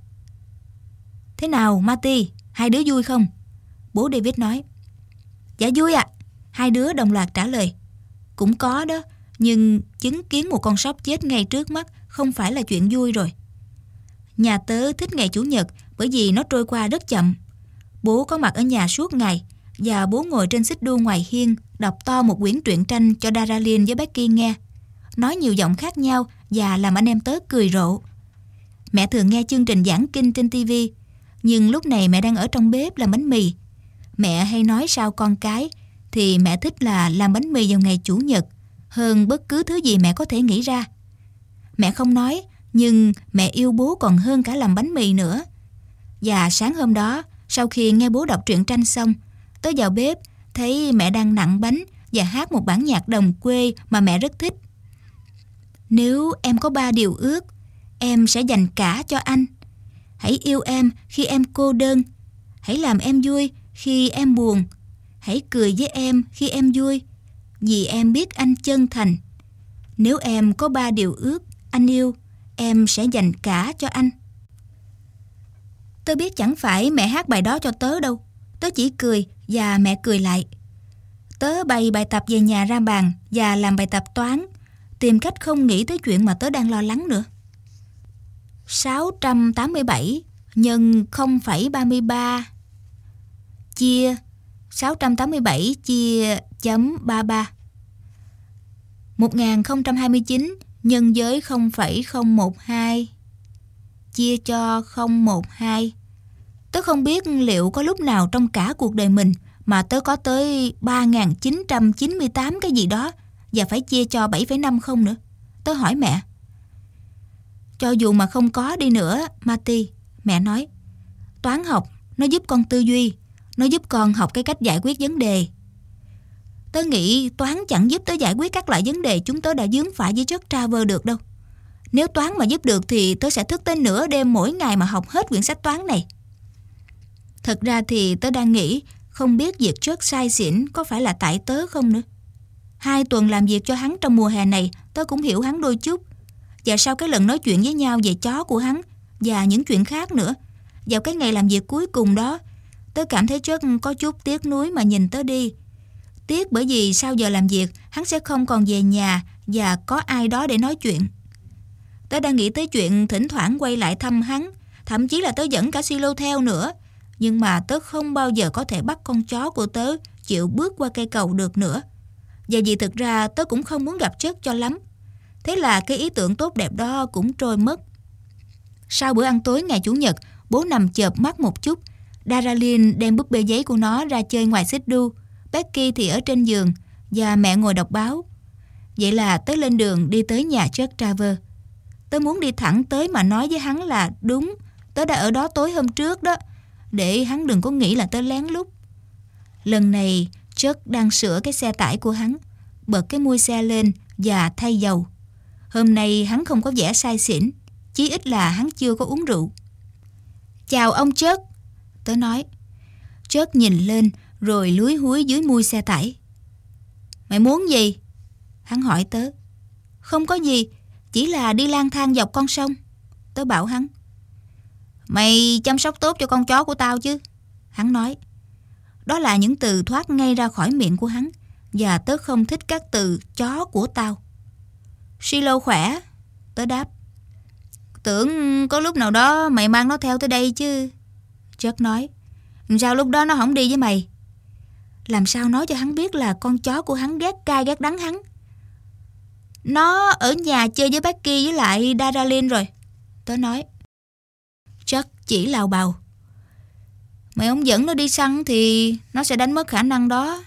Thế nào Marty, hai đứa vui không? Bố David nói. Dạ vui ạ, hai đứa đồng loạt trả lời. Cũng có đó, nhưng chứng kiến một con sóc chết ngay trước mắt không phải là chuyện vui rồi. Nhà tớ thích ngày Chủ nhật bởi vì nó trôi qua rất chậm. Bố có mặt ở nhà suốt ngày và bố ngồi trên xích đu ngoài hiên đọc to một quyển truyện tranh cho Daralyn với Becky nghe, nói nhiều giọng khác nhau và làm anh em tớ cười rộ. Mẹ thường nghe chương trình giảng kinh trên TV, nhưng lúc này mẹ đang ở trong bếp làm bánh mì. Mẹ hay nói sao con cái thì mẹ thích là làm bánh mì vào ngày Chủ nhật hơn bất cứ thứ gì mẹ có thể nghĩ ra. Mẹ không nói, nhưng mẹ yêu bố còn hơn cả làm bánh mì nữa. Và sáng hôm đó, sau khi nghe bố đọc truyện tranh xong, tớ vào bếp thấy mẹ đang nặn bánh và hát một bản nhạc đồng quê mà mẹ rất thích. Nếu em có 3 điều ước, em sẽ dành cả cho anh. Hãy yêu em khi em cô đơn, Hãy làm em vui khi em buồn. Hãy cười với em khi em vui, vì em biết anh chân thành. Nếu em có 3 điều ước anh yêu, em sẽ dành cả cho anh. Tớ biết chẳng phải mẹ hát bài đó cho tớ đâu. Tớ chỉ cười và mẹ cười lại. Tớ bày bài tập về nhà ra bàn và làm bài tập toán, tìm cách không nghĩ tới chuyện mà tớ đang lo lắng nữa. 687 nhân 0,33 chia 687 chia chấm 33. 1029 nhân với 0,012 chia cho 012. Tớ không biết liệu có lúc nào trong cả cuộc đời mình mà tớ có tới 3.998 cái gì đó và phải chia cho 7,5 không nữa. Tớ hỏi mẹ. Cho dù mà không có đi nữa, Marty, mẹ nói, toán học nó giúp con tư duy, nó giúp con học cái cách giải quyết vấn đề. Tớ nghĩ toán chẳng giúp tớ giải quyết các loại vấn đề chúng tớ đã vướng phải với Chuck Travers được đâu. Nếu toán mà giúp được thì tớ sẽ thức tới nửa đêm mỗi ngày mà học hết quyển sách toán này. Thật ra thì tớ đang nghĩ không biết việc Chuck say xỉn có phải là tại tớ không nữa. 2 tuần làm việc cho hắn trong mùa hè này, tớ cũng hiểu hắn đôi chút. Và sau cái lần nói chuyện với nhau về chó của hắn và những chuyện khác nữa, vào cái ngày làm việc cuối cùng đó, tớ cảm thấy Chuck có chút tiếc nuối mà nhìn tớ đi. Tiếc bởi vì sau giờ làm việc, hắn sẽ không còn về nhà và có ai đó để nói chuyện. Tớ đang nghĩ tới chuyện thỉnh thoảng quay lại thăm hắn, thậm chí là tớ dẫn cả Silo theo nữa. Nhưng mà tớ không bao giờ có thể bắt con chó của tớ chịu bước qua cây cầu được nữa. Và vì thực ra tớ cũng không muốn gặp Chuck cho lắm. Thế là cái ý tưởng tốt đẹp đó cũng trôi mất. Sau bữa ăn tối ngày Chủ nhật, bố nằm chợp mắt một chút. Daralyn đem búp bê giấy của nó ra chơi ngoài xích đu. Becky thì ở trên giường và mẹ ngồi đọc báo. Vậy là tớ lên đường đi tới nhà Chuck Travers. Tớ muốn đi thẳng tới mà nói với hắn là đúng, tớ đã ở đó tối hôm trước đó, để hắn đừng có nghĩ là tớ lén lút. Lần này Chuck đang sửa cái xe tải của hắn, bật cái mui xe lên và thay dầu. Hôm nay hắn không có vẻ say xỉn, chí ít là hắn chưa có uống rượu. Chào ông Chuck, tớ nói. Chuck nhìn lên rồi lúi húi dưới mui xe tải. Mày muốn gì? Hắn hỏi tớ. Không có gì, chỉ là đi lang thang dọc con sông, tớ bảo hắn. Mày chăm sóc tốt cho con chó của tao chứ? Hắn nói. Đó là những từ thoát ngay ra khỏi miệng của hắn, và tớ không thích các từ chó của tao. Silo khỏe, tớ đáp. Tưởng có lúc nào đó mày mang nó theo tới đây chứ, Chuck nói. Sao lúc đó nó không đi với mày? Làm sao nói cho hắn biết là con chó của hắn ghét cay ghét đắng hắn? Nó ở nhà chơi với Becky với lại Daralyn rồi, tớ nói. Chuck chỉ lào bào. Mày không dẫn nó đi săn thì nó sẽ đánh mất khả năng đó.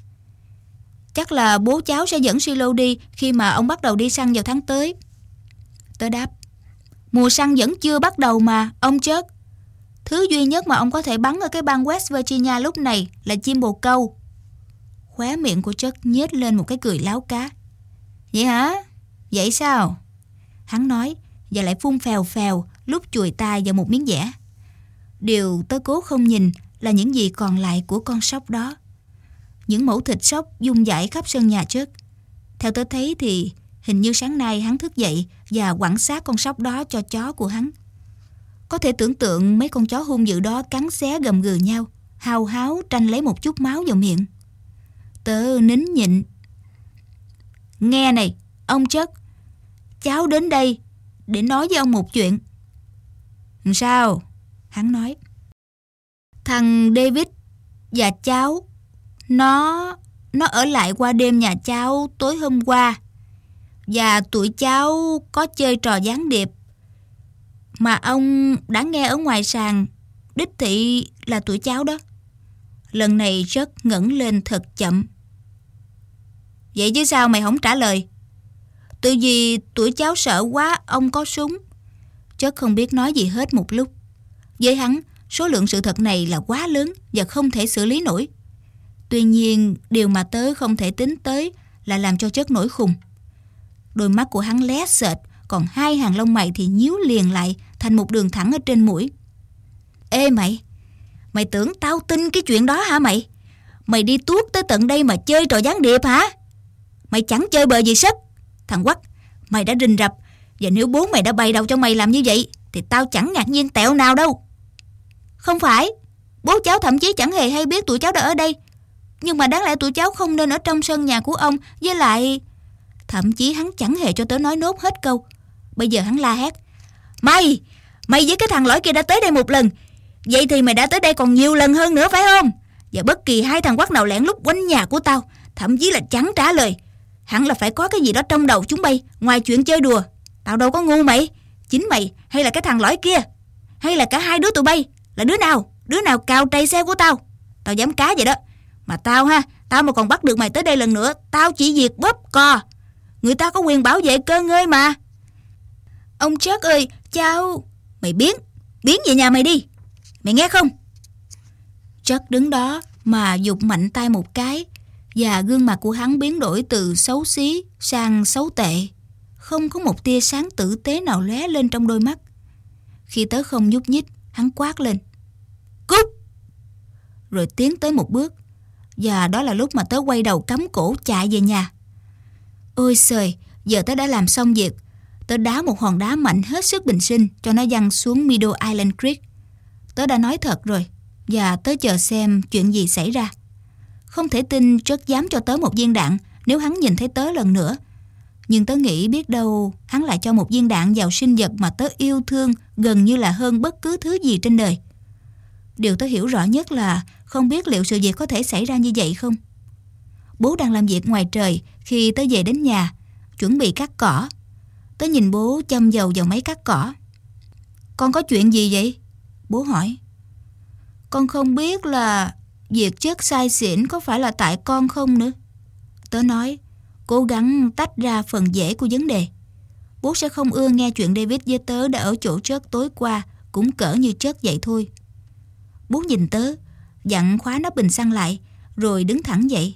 Chắc là bố cháu sẽ dẫn Silo đi khi mà ông bắt đầu đi săn vào tháng tới, tớ đáp. Mùa săn vẫn chưa bắt đầu mà, ông Chuck. Thứ duy nhất mà ông có thể bắn ở cái bang West Virginia lúc này là chim bồ câu. Khóe miệng của Chuck nhếch lên một cái cười láo cá. Vậy hả? Vậy sao? Hắn nói và lại phun phèo phèo lúc chùi tai vào một miếng dẻ. Điều tớ cố không nhìn là những gì còn lại của con sóc đó. Những mẩu thịt sóc vung vãi khắp sân nhà Chuck. Theo tớ thấy thì hình như sáng nay hắn thức dậy và quẳng xác con sóc đó cho chó của hắn. Có thể tưởng tượng mấy con chó hung dữ đó cắn xé gầm gừ nhau, hao háo tranh lấy một chút máu vào miệng. Tớ nín nhịn. Nghe này, ông Chuck, cháu đến đây để nói với ông một chuyện. Sao? Hắn nói. Thằng David và cháu, nó ở lại qua đêm nhà cháu tối hôm qua. Và tụi cháu có chơi trò gián điệp mà ông đã nghe ở ngoài sàn, đích thị là tụi cháu đó. Lần này Chuck ngẩng lên thật chậm. Vậy chứ sao mày không trả lời? Tự vì tụi cháu sợ quá ông có súng. Chuck không biết nói gì hết một lúc. Với hắn, số lượng sự thật này là quá lớn và không thể xử lý nổi. Tuy nhiên, điều mà tớ không thể tính tới là làm cho Chuck nổi khùng. Đôi mắt của hắn lé sệt, còn 2 hàng lông mày thì nhíu liền lại thành một đường thẳng ở trên mũi. Ê mày, Mày tưởng tao tin cái chuyện đó hả mày? Mày đi tuốt tới tận đây mà chơi trò gián điệp hả? Mày chẳng chơi bời gì sức. Thằng Quắc, mày đã rình rập, và nếu bố mày đã bày đầu cho mày làm như vậy thì tao chẳng ngạc nhiên tẹo nào đâu. Không phải, bố cháu thậm chí chẳng hề hay biết tụi cháu đã ở đây. Nhưng mà đáng lẽ tụi cháu không nên ở trong sân nhà của ông. Với lại thậm chí hắn chẳng hề cho tớ nói nốt hết câu. Bây giờ hắn la hét: Mày với cái thằng lõi kia đã tới đây một lần, vậy thì mày đã tới đây còn nhiều lần hơn nữa phải không? Và bất kỳ hai thằng Quắc nào lén lút quanh nhà của tao, thậm chí là chẳng trả lời, hẳn là phải có cái gì đó trong đầu chúng bay ngoài chuyện chơi đùa. Tao đâu có ngu mày. Chính mày hay là cái thằng lõi kia, hay là cả hai đứa tụi bay, là đứa nào cào trầy xe của tao? Tao dám cá vậy đó. Mà tao mà còn bắt được mày tới đây lần nữa, tao chỉ việc bóp cò. Người ta có quyền bảo vệ cơ ngơi mà. Ông Chuck ơi, cháu... Mày biến về nhà mày đi, mày nghe không? Chuck đứng đó mà giục mạnh tay một cái, và gương mặt của hắn biến đổi từ xấu xí sang xấu tệ. Không có một tia sáng tử tế nào lóe lên trong đôi mắt. Khi tớ không nhúc nhích, hắn quát lên: Cút! Rồi tiến tới một bước, và đó là lúc mà tớ quay đầu cắm cổ chạy về nhà. Ôi trời, giờ tớ đã làm xong việc. Tớ đá một hòn đá mạnh hết sức bình sinh cho nó văng xuống Meadow Island Creek. Tớ đã nói thật rồi, và tớ chờ xem chuyện gì xảy ra. Không thể tin Chuck dám cho tớ một viên đạn nếu hắn nhìn thấy tớ lần nữa. Nhưng tớ nghĩ biết đâu hắn lại cho một viên đạn vào sinh vật mà tớ yêu thương gần như là hơn bất cứ thứ gì trên đời. Điều tớ hiểu rõ nhất là không biết liệu sự việc có thể xảy ra như vậy không. Bố đang làm việc ngoài trời khi tớ về đến nhà, chuẩn bị cắt cỏ. Tớ nhìn bố châm dầu vào máy cắt cỏ. Con có chuyện gì vậy? Bố hỏi. Con không biết là việc chất xai xỉn có phải là tại con không nữa. Tớ nói, cố gắng tách ra phần dễ của vấn đề. Bố sẽ không ưa nghe chuyện David với tớ đã ở chỗ Chuck tối qua cũng cỡ như Chuck vậy thôi. Bố nhìn tớ, dặn khóa nắp bình xăng lại, rồi đứng thẳng dậy.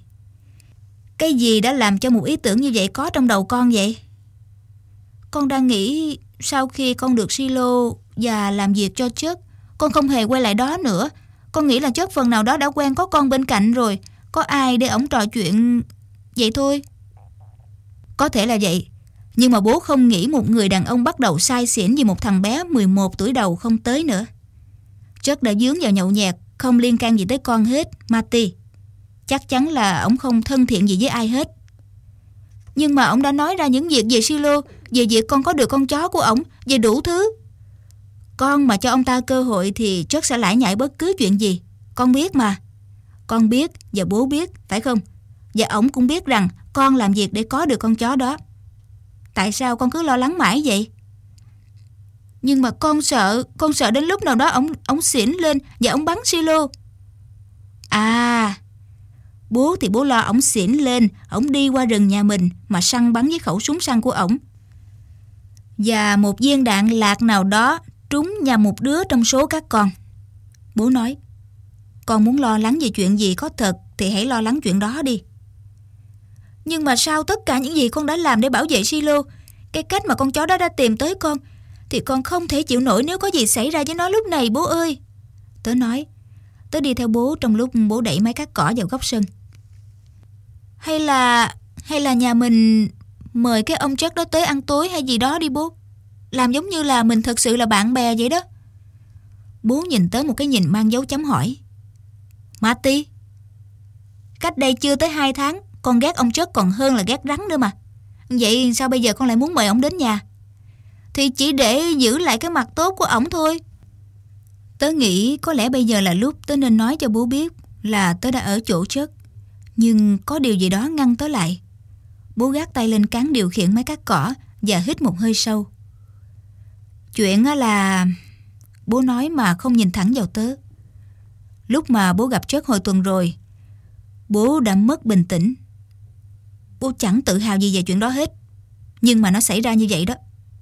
Cái gì đã làm cho một ý tưởng như vậy có trong đầu con vậy? Con đang nghĩ sau khi con được silo và làm việc cho Chuck, con không hề quay lại đó nữa. Con nghĩ là Chuck phần nào đó đã quen có con bên cạnh rồi, có ai để ổng trò chuyện vậy thôi. Có thể là vậy, nhưng mà bố không nghĩ một người đàn ông bắt đầu say xỉn vì một thằng bé 11 tuổi đầu không tới nữa. Chuck đã dướng vào nhậu nhẹt, không liên can gì tới con hết, Marty. Chắc chắn là ổng không thân thiện gì với ai hết. Nhưng mà ổng đã nói ra những việc về silo, về việc con có được con chó của ổng, về đủ thứ. Con mà cho ông ta cơ hội thì Chuck sẽ lải nhải bất cứ chuyện gì. Con biết mà. Con biết và bố biết, phải không? Và ổng cũng biết rằng con làm việc để có được con chó đó. Tại sao con cứ lo lắng mãi vậy? Nhưng mà con sợ đến lúc nào đó ổng xỉn lên và ổng bắn silo. À, bố thì bố lo ổng xỉn lên, ổng đi qua rừng nhà mình mà săn bắn với khẩu súng săn của ổng. Và một viên đạn lạc nào đó trúng nhằm một đứa trong số các con. Bố nói, con muốn lo lắng về chuyện gì có thật thì hãy lo lắng chuyện đó đi. Nhưng mà sau tất cả những gì con đã làm để bảo vệ silo, cái cách mà con chó đó đã tìm tới con, thì con không thể chịu nổi nếu có gì xảy ra với nó lúc này bố ơi. Tớ nói. Tớ đi theo bố trong lúc bố đẩy máy cắt cỏ vào góc sân. Hay là nhà mình mời cái ông Chuck đó tới ăn tối hay gì đó đi bố. Làm giống như là mình thật sự là bạn bè vậy đó. Bố nhìn tới một cái nhìn mang dấu chấm hỏi. Marty, cách đây chưa tới 2 tháng con ghét ông Chuck còn hơn là ghét rắn nữa mà. Vậy sao bây giờ con lại muốn mời ông đến nhà? Thì chỉ để giữ lại cái mặt tốt của ổng thôi. Tớ nghĩ có lẽ bây giờ là lúc tớ nên nói cho bố biết là tớ đã ở chỗ Chuck. Nhưng có điều gì đó ngăn tớ lại. Bố gác tay lên cán điều khiển máy cắt cỏ và hít một hơi sâu. Chuyện là... Bố nói mà không nhìn thẳng vào tớ. Lúc mà bố gặp Chuck hồi tuần rồi, bố đã mất bình tĩnh. Bố chẳng tự hào gì về chuyện đó hết. Nhưng mà nó xảy ra như vậy đó.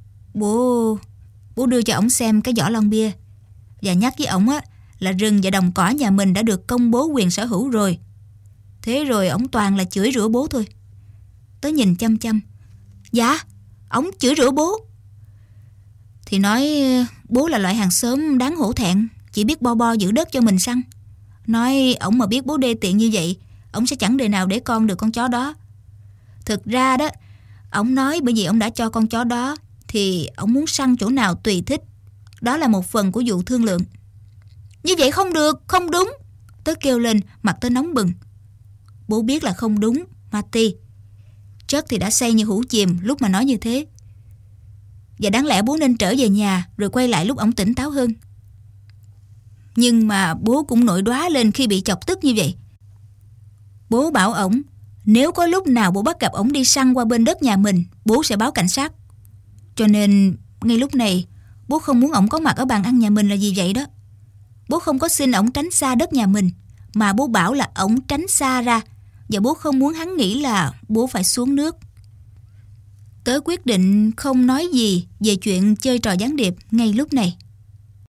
Bố đưa cho ổng xem cái vỏ lon bia và nhắc với ổng á là rừng và đồng cỏ nhà mình đã được công bố quyền sở hữu rồi. Thế rồi ổng toàn là chửi rủa bố thôi. Tớ nhìn chăm chăm. Dạ, ổng chửi rủa bố. Thì nói bố là loại hàng xóm đáng hổ thẹn, chỉ biết bo bo giữ đất cho mình săn. Nói ổng mà biết bố đê tiện như vậy, ổng sẽ chẳng đời nào để con được con chó đó. Thực ra đó, ổng nói bởi vì ổng đã cho con chó đó thì ổng muốn săn chỗ nào tùy thích. Đó là một phần của vụ thương lượng. Như vậy không được, không đúng, Tớ kêu lên, mặt tớ nóng bừng. Bố biết là không đúng, Marty. Trớt thì đã say như hũ chìm lúc mà nói như thế. Và đáng lẽ bố nên trở về nhà rồi quay lại lúc ổng tỉnh táo hơn. Nhưng mà bố cũng nổi đoá lên khi bị chọc tức như vậy. Bố bảo ổng, nếu có lúc nào bố bắt gặp ổng đi săn qua bên đất nhà mình, bố sẽ báo cảnh sát. Cho nên ngay lúc này bố không muốn ổng có mặt ở bàn ăn nhà mình là vì vậy đó. Bố không có xin ổng tránh xa đất nhà mình, mà bố bảo là ổng tránh xa ra. Và bố không muốn hắn nghĩ là bố phải xuống nước. Tớ quyết định không nói gì về chuyện chơi trò gián điệp ngay lúc này.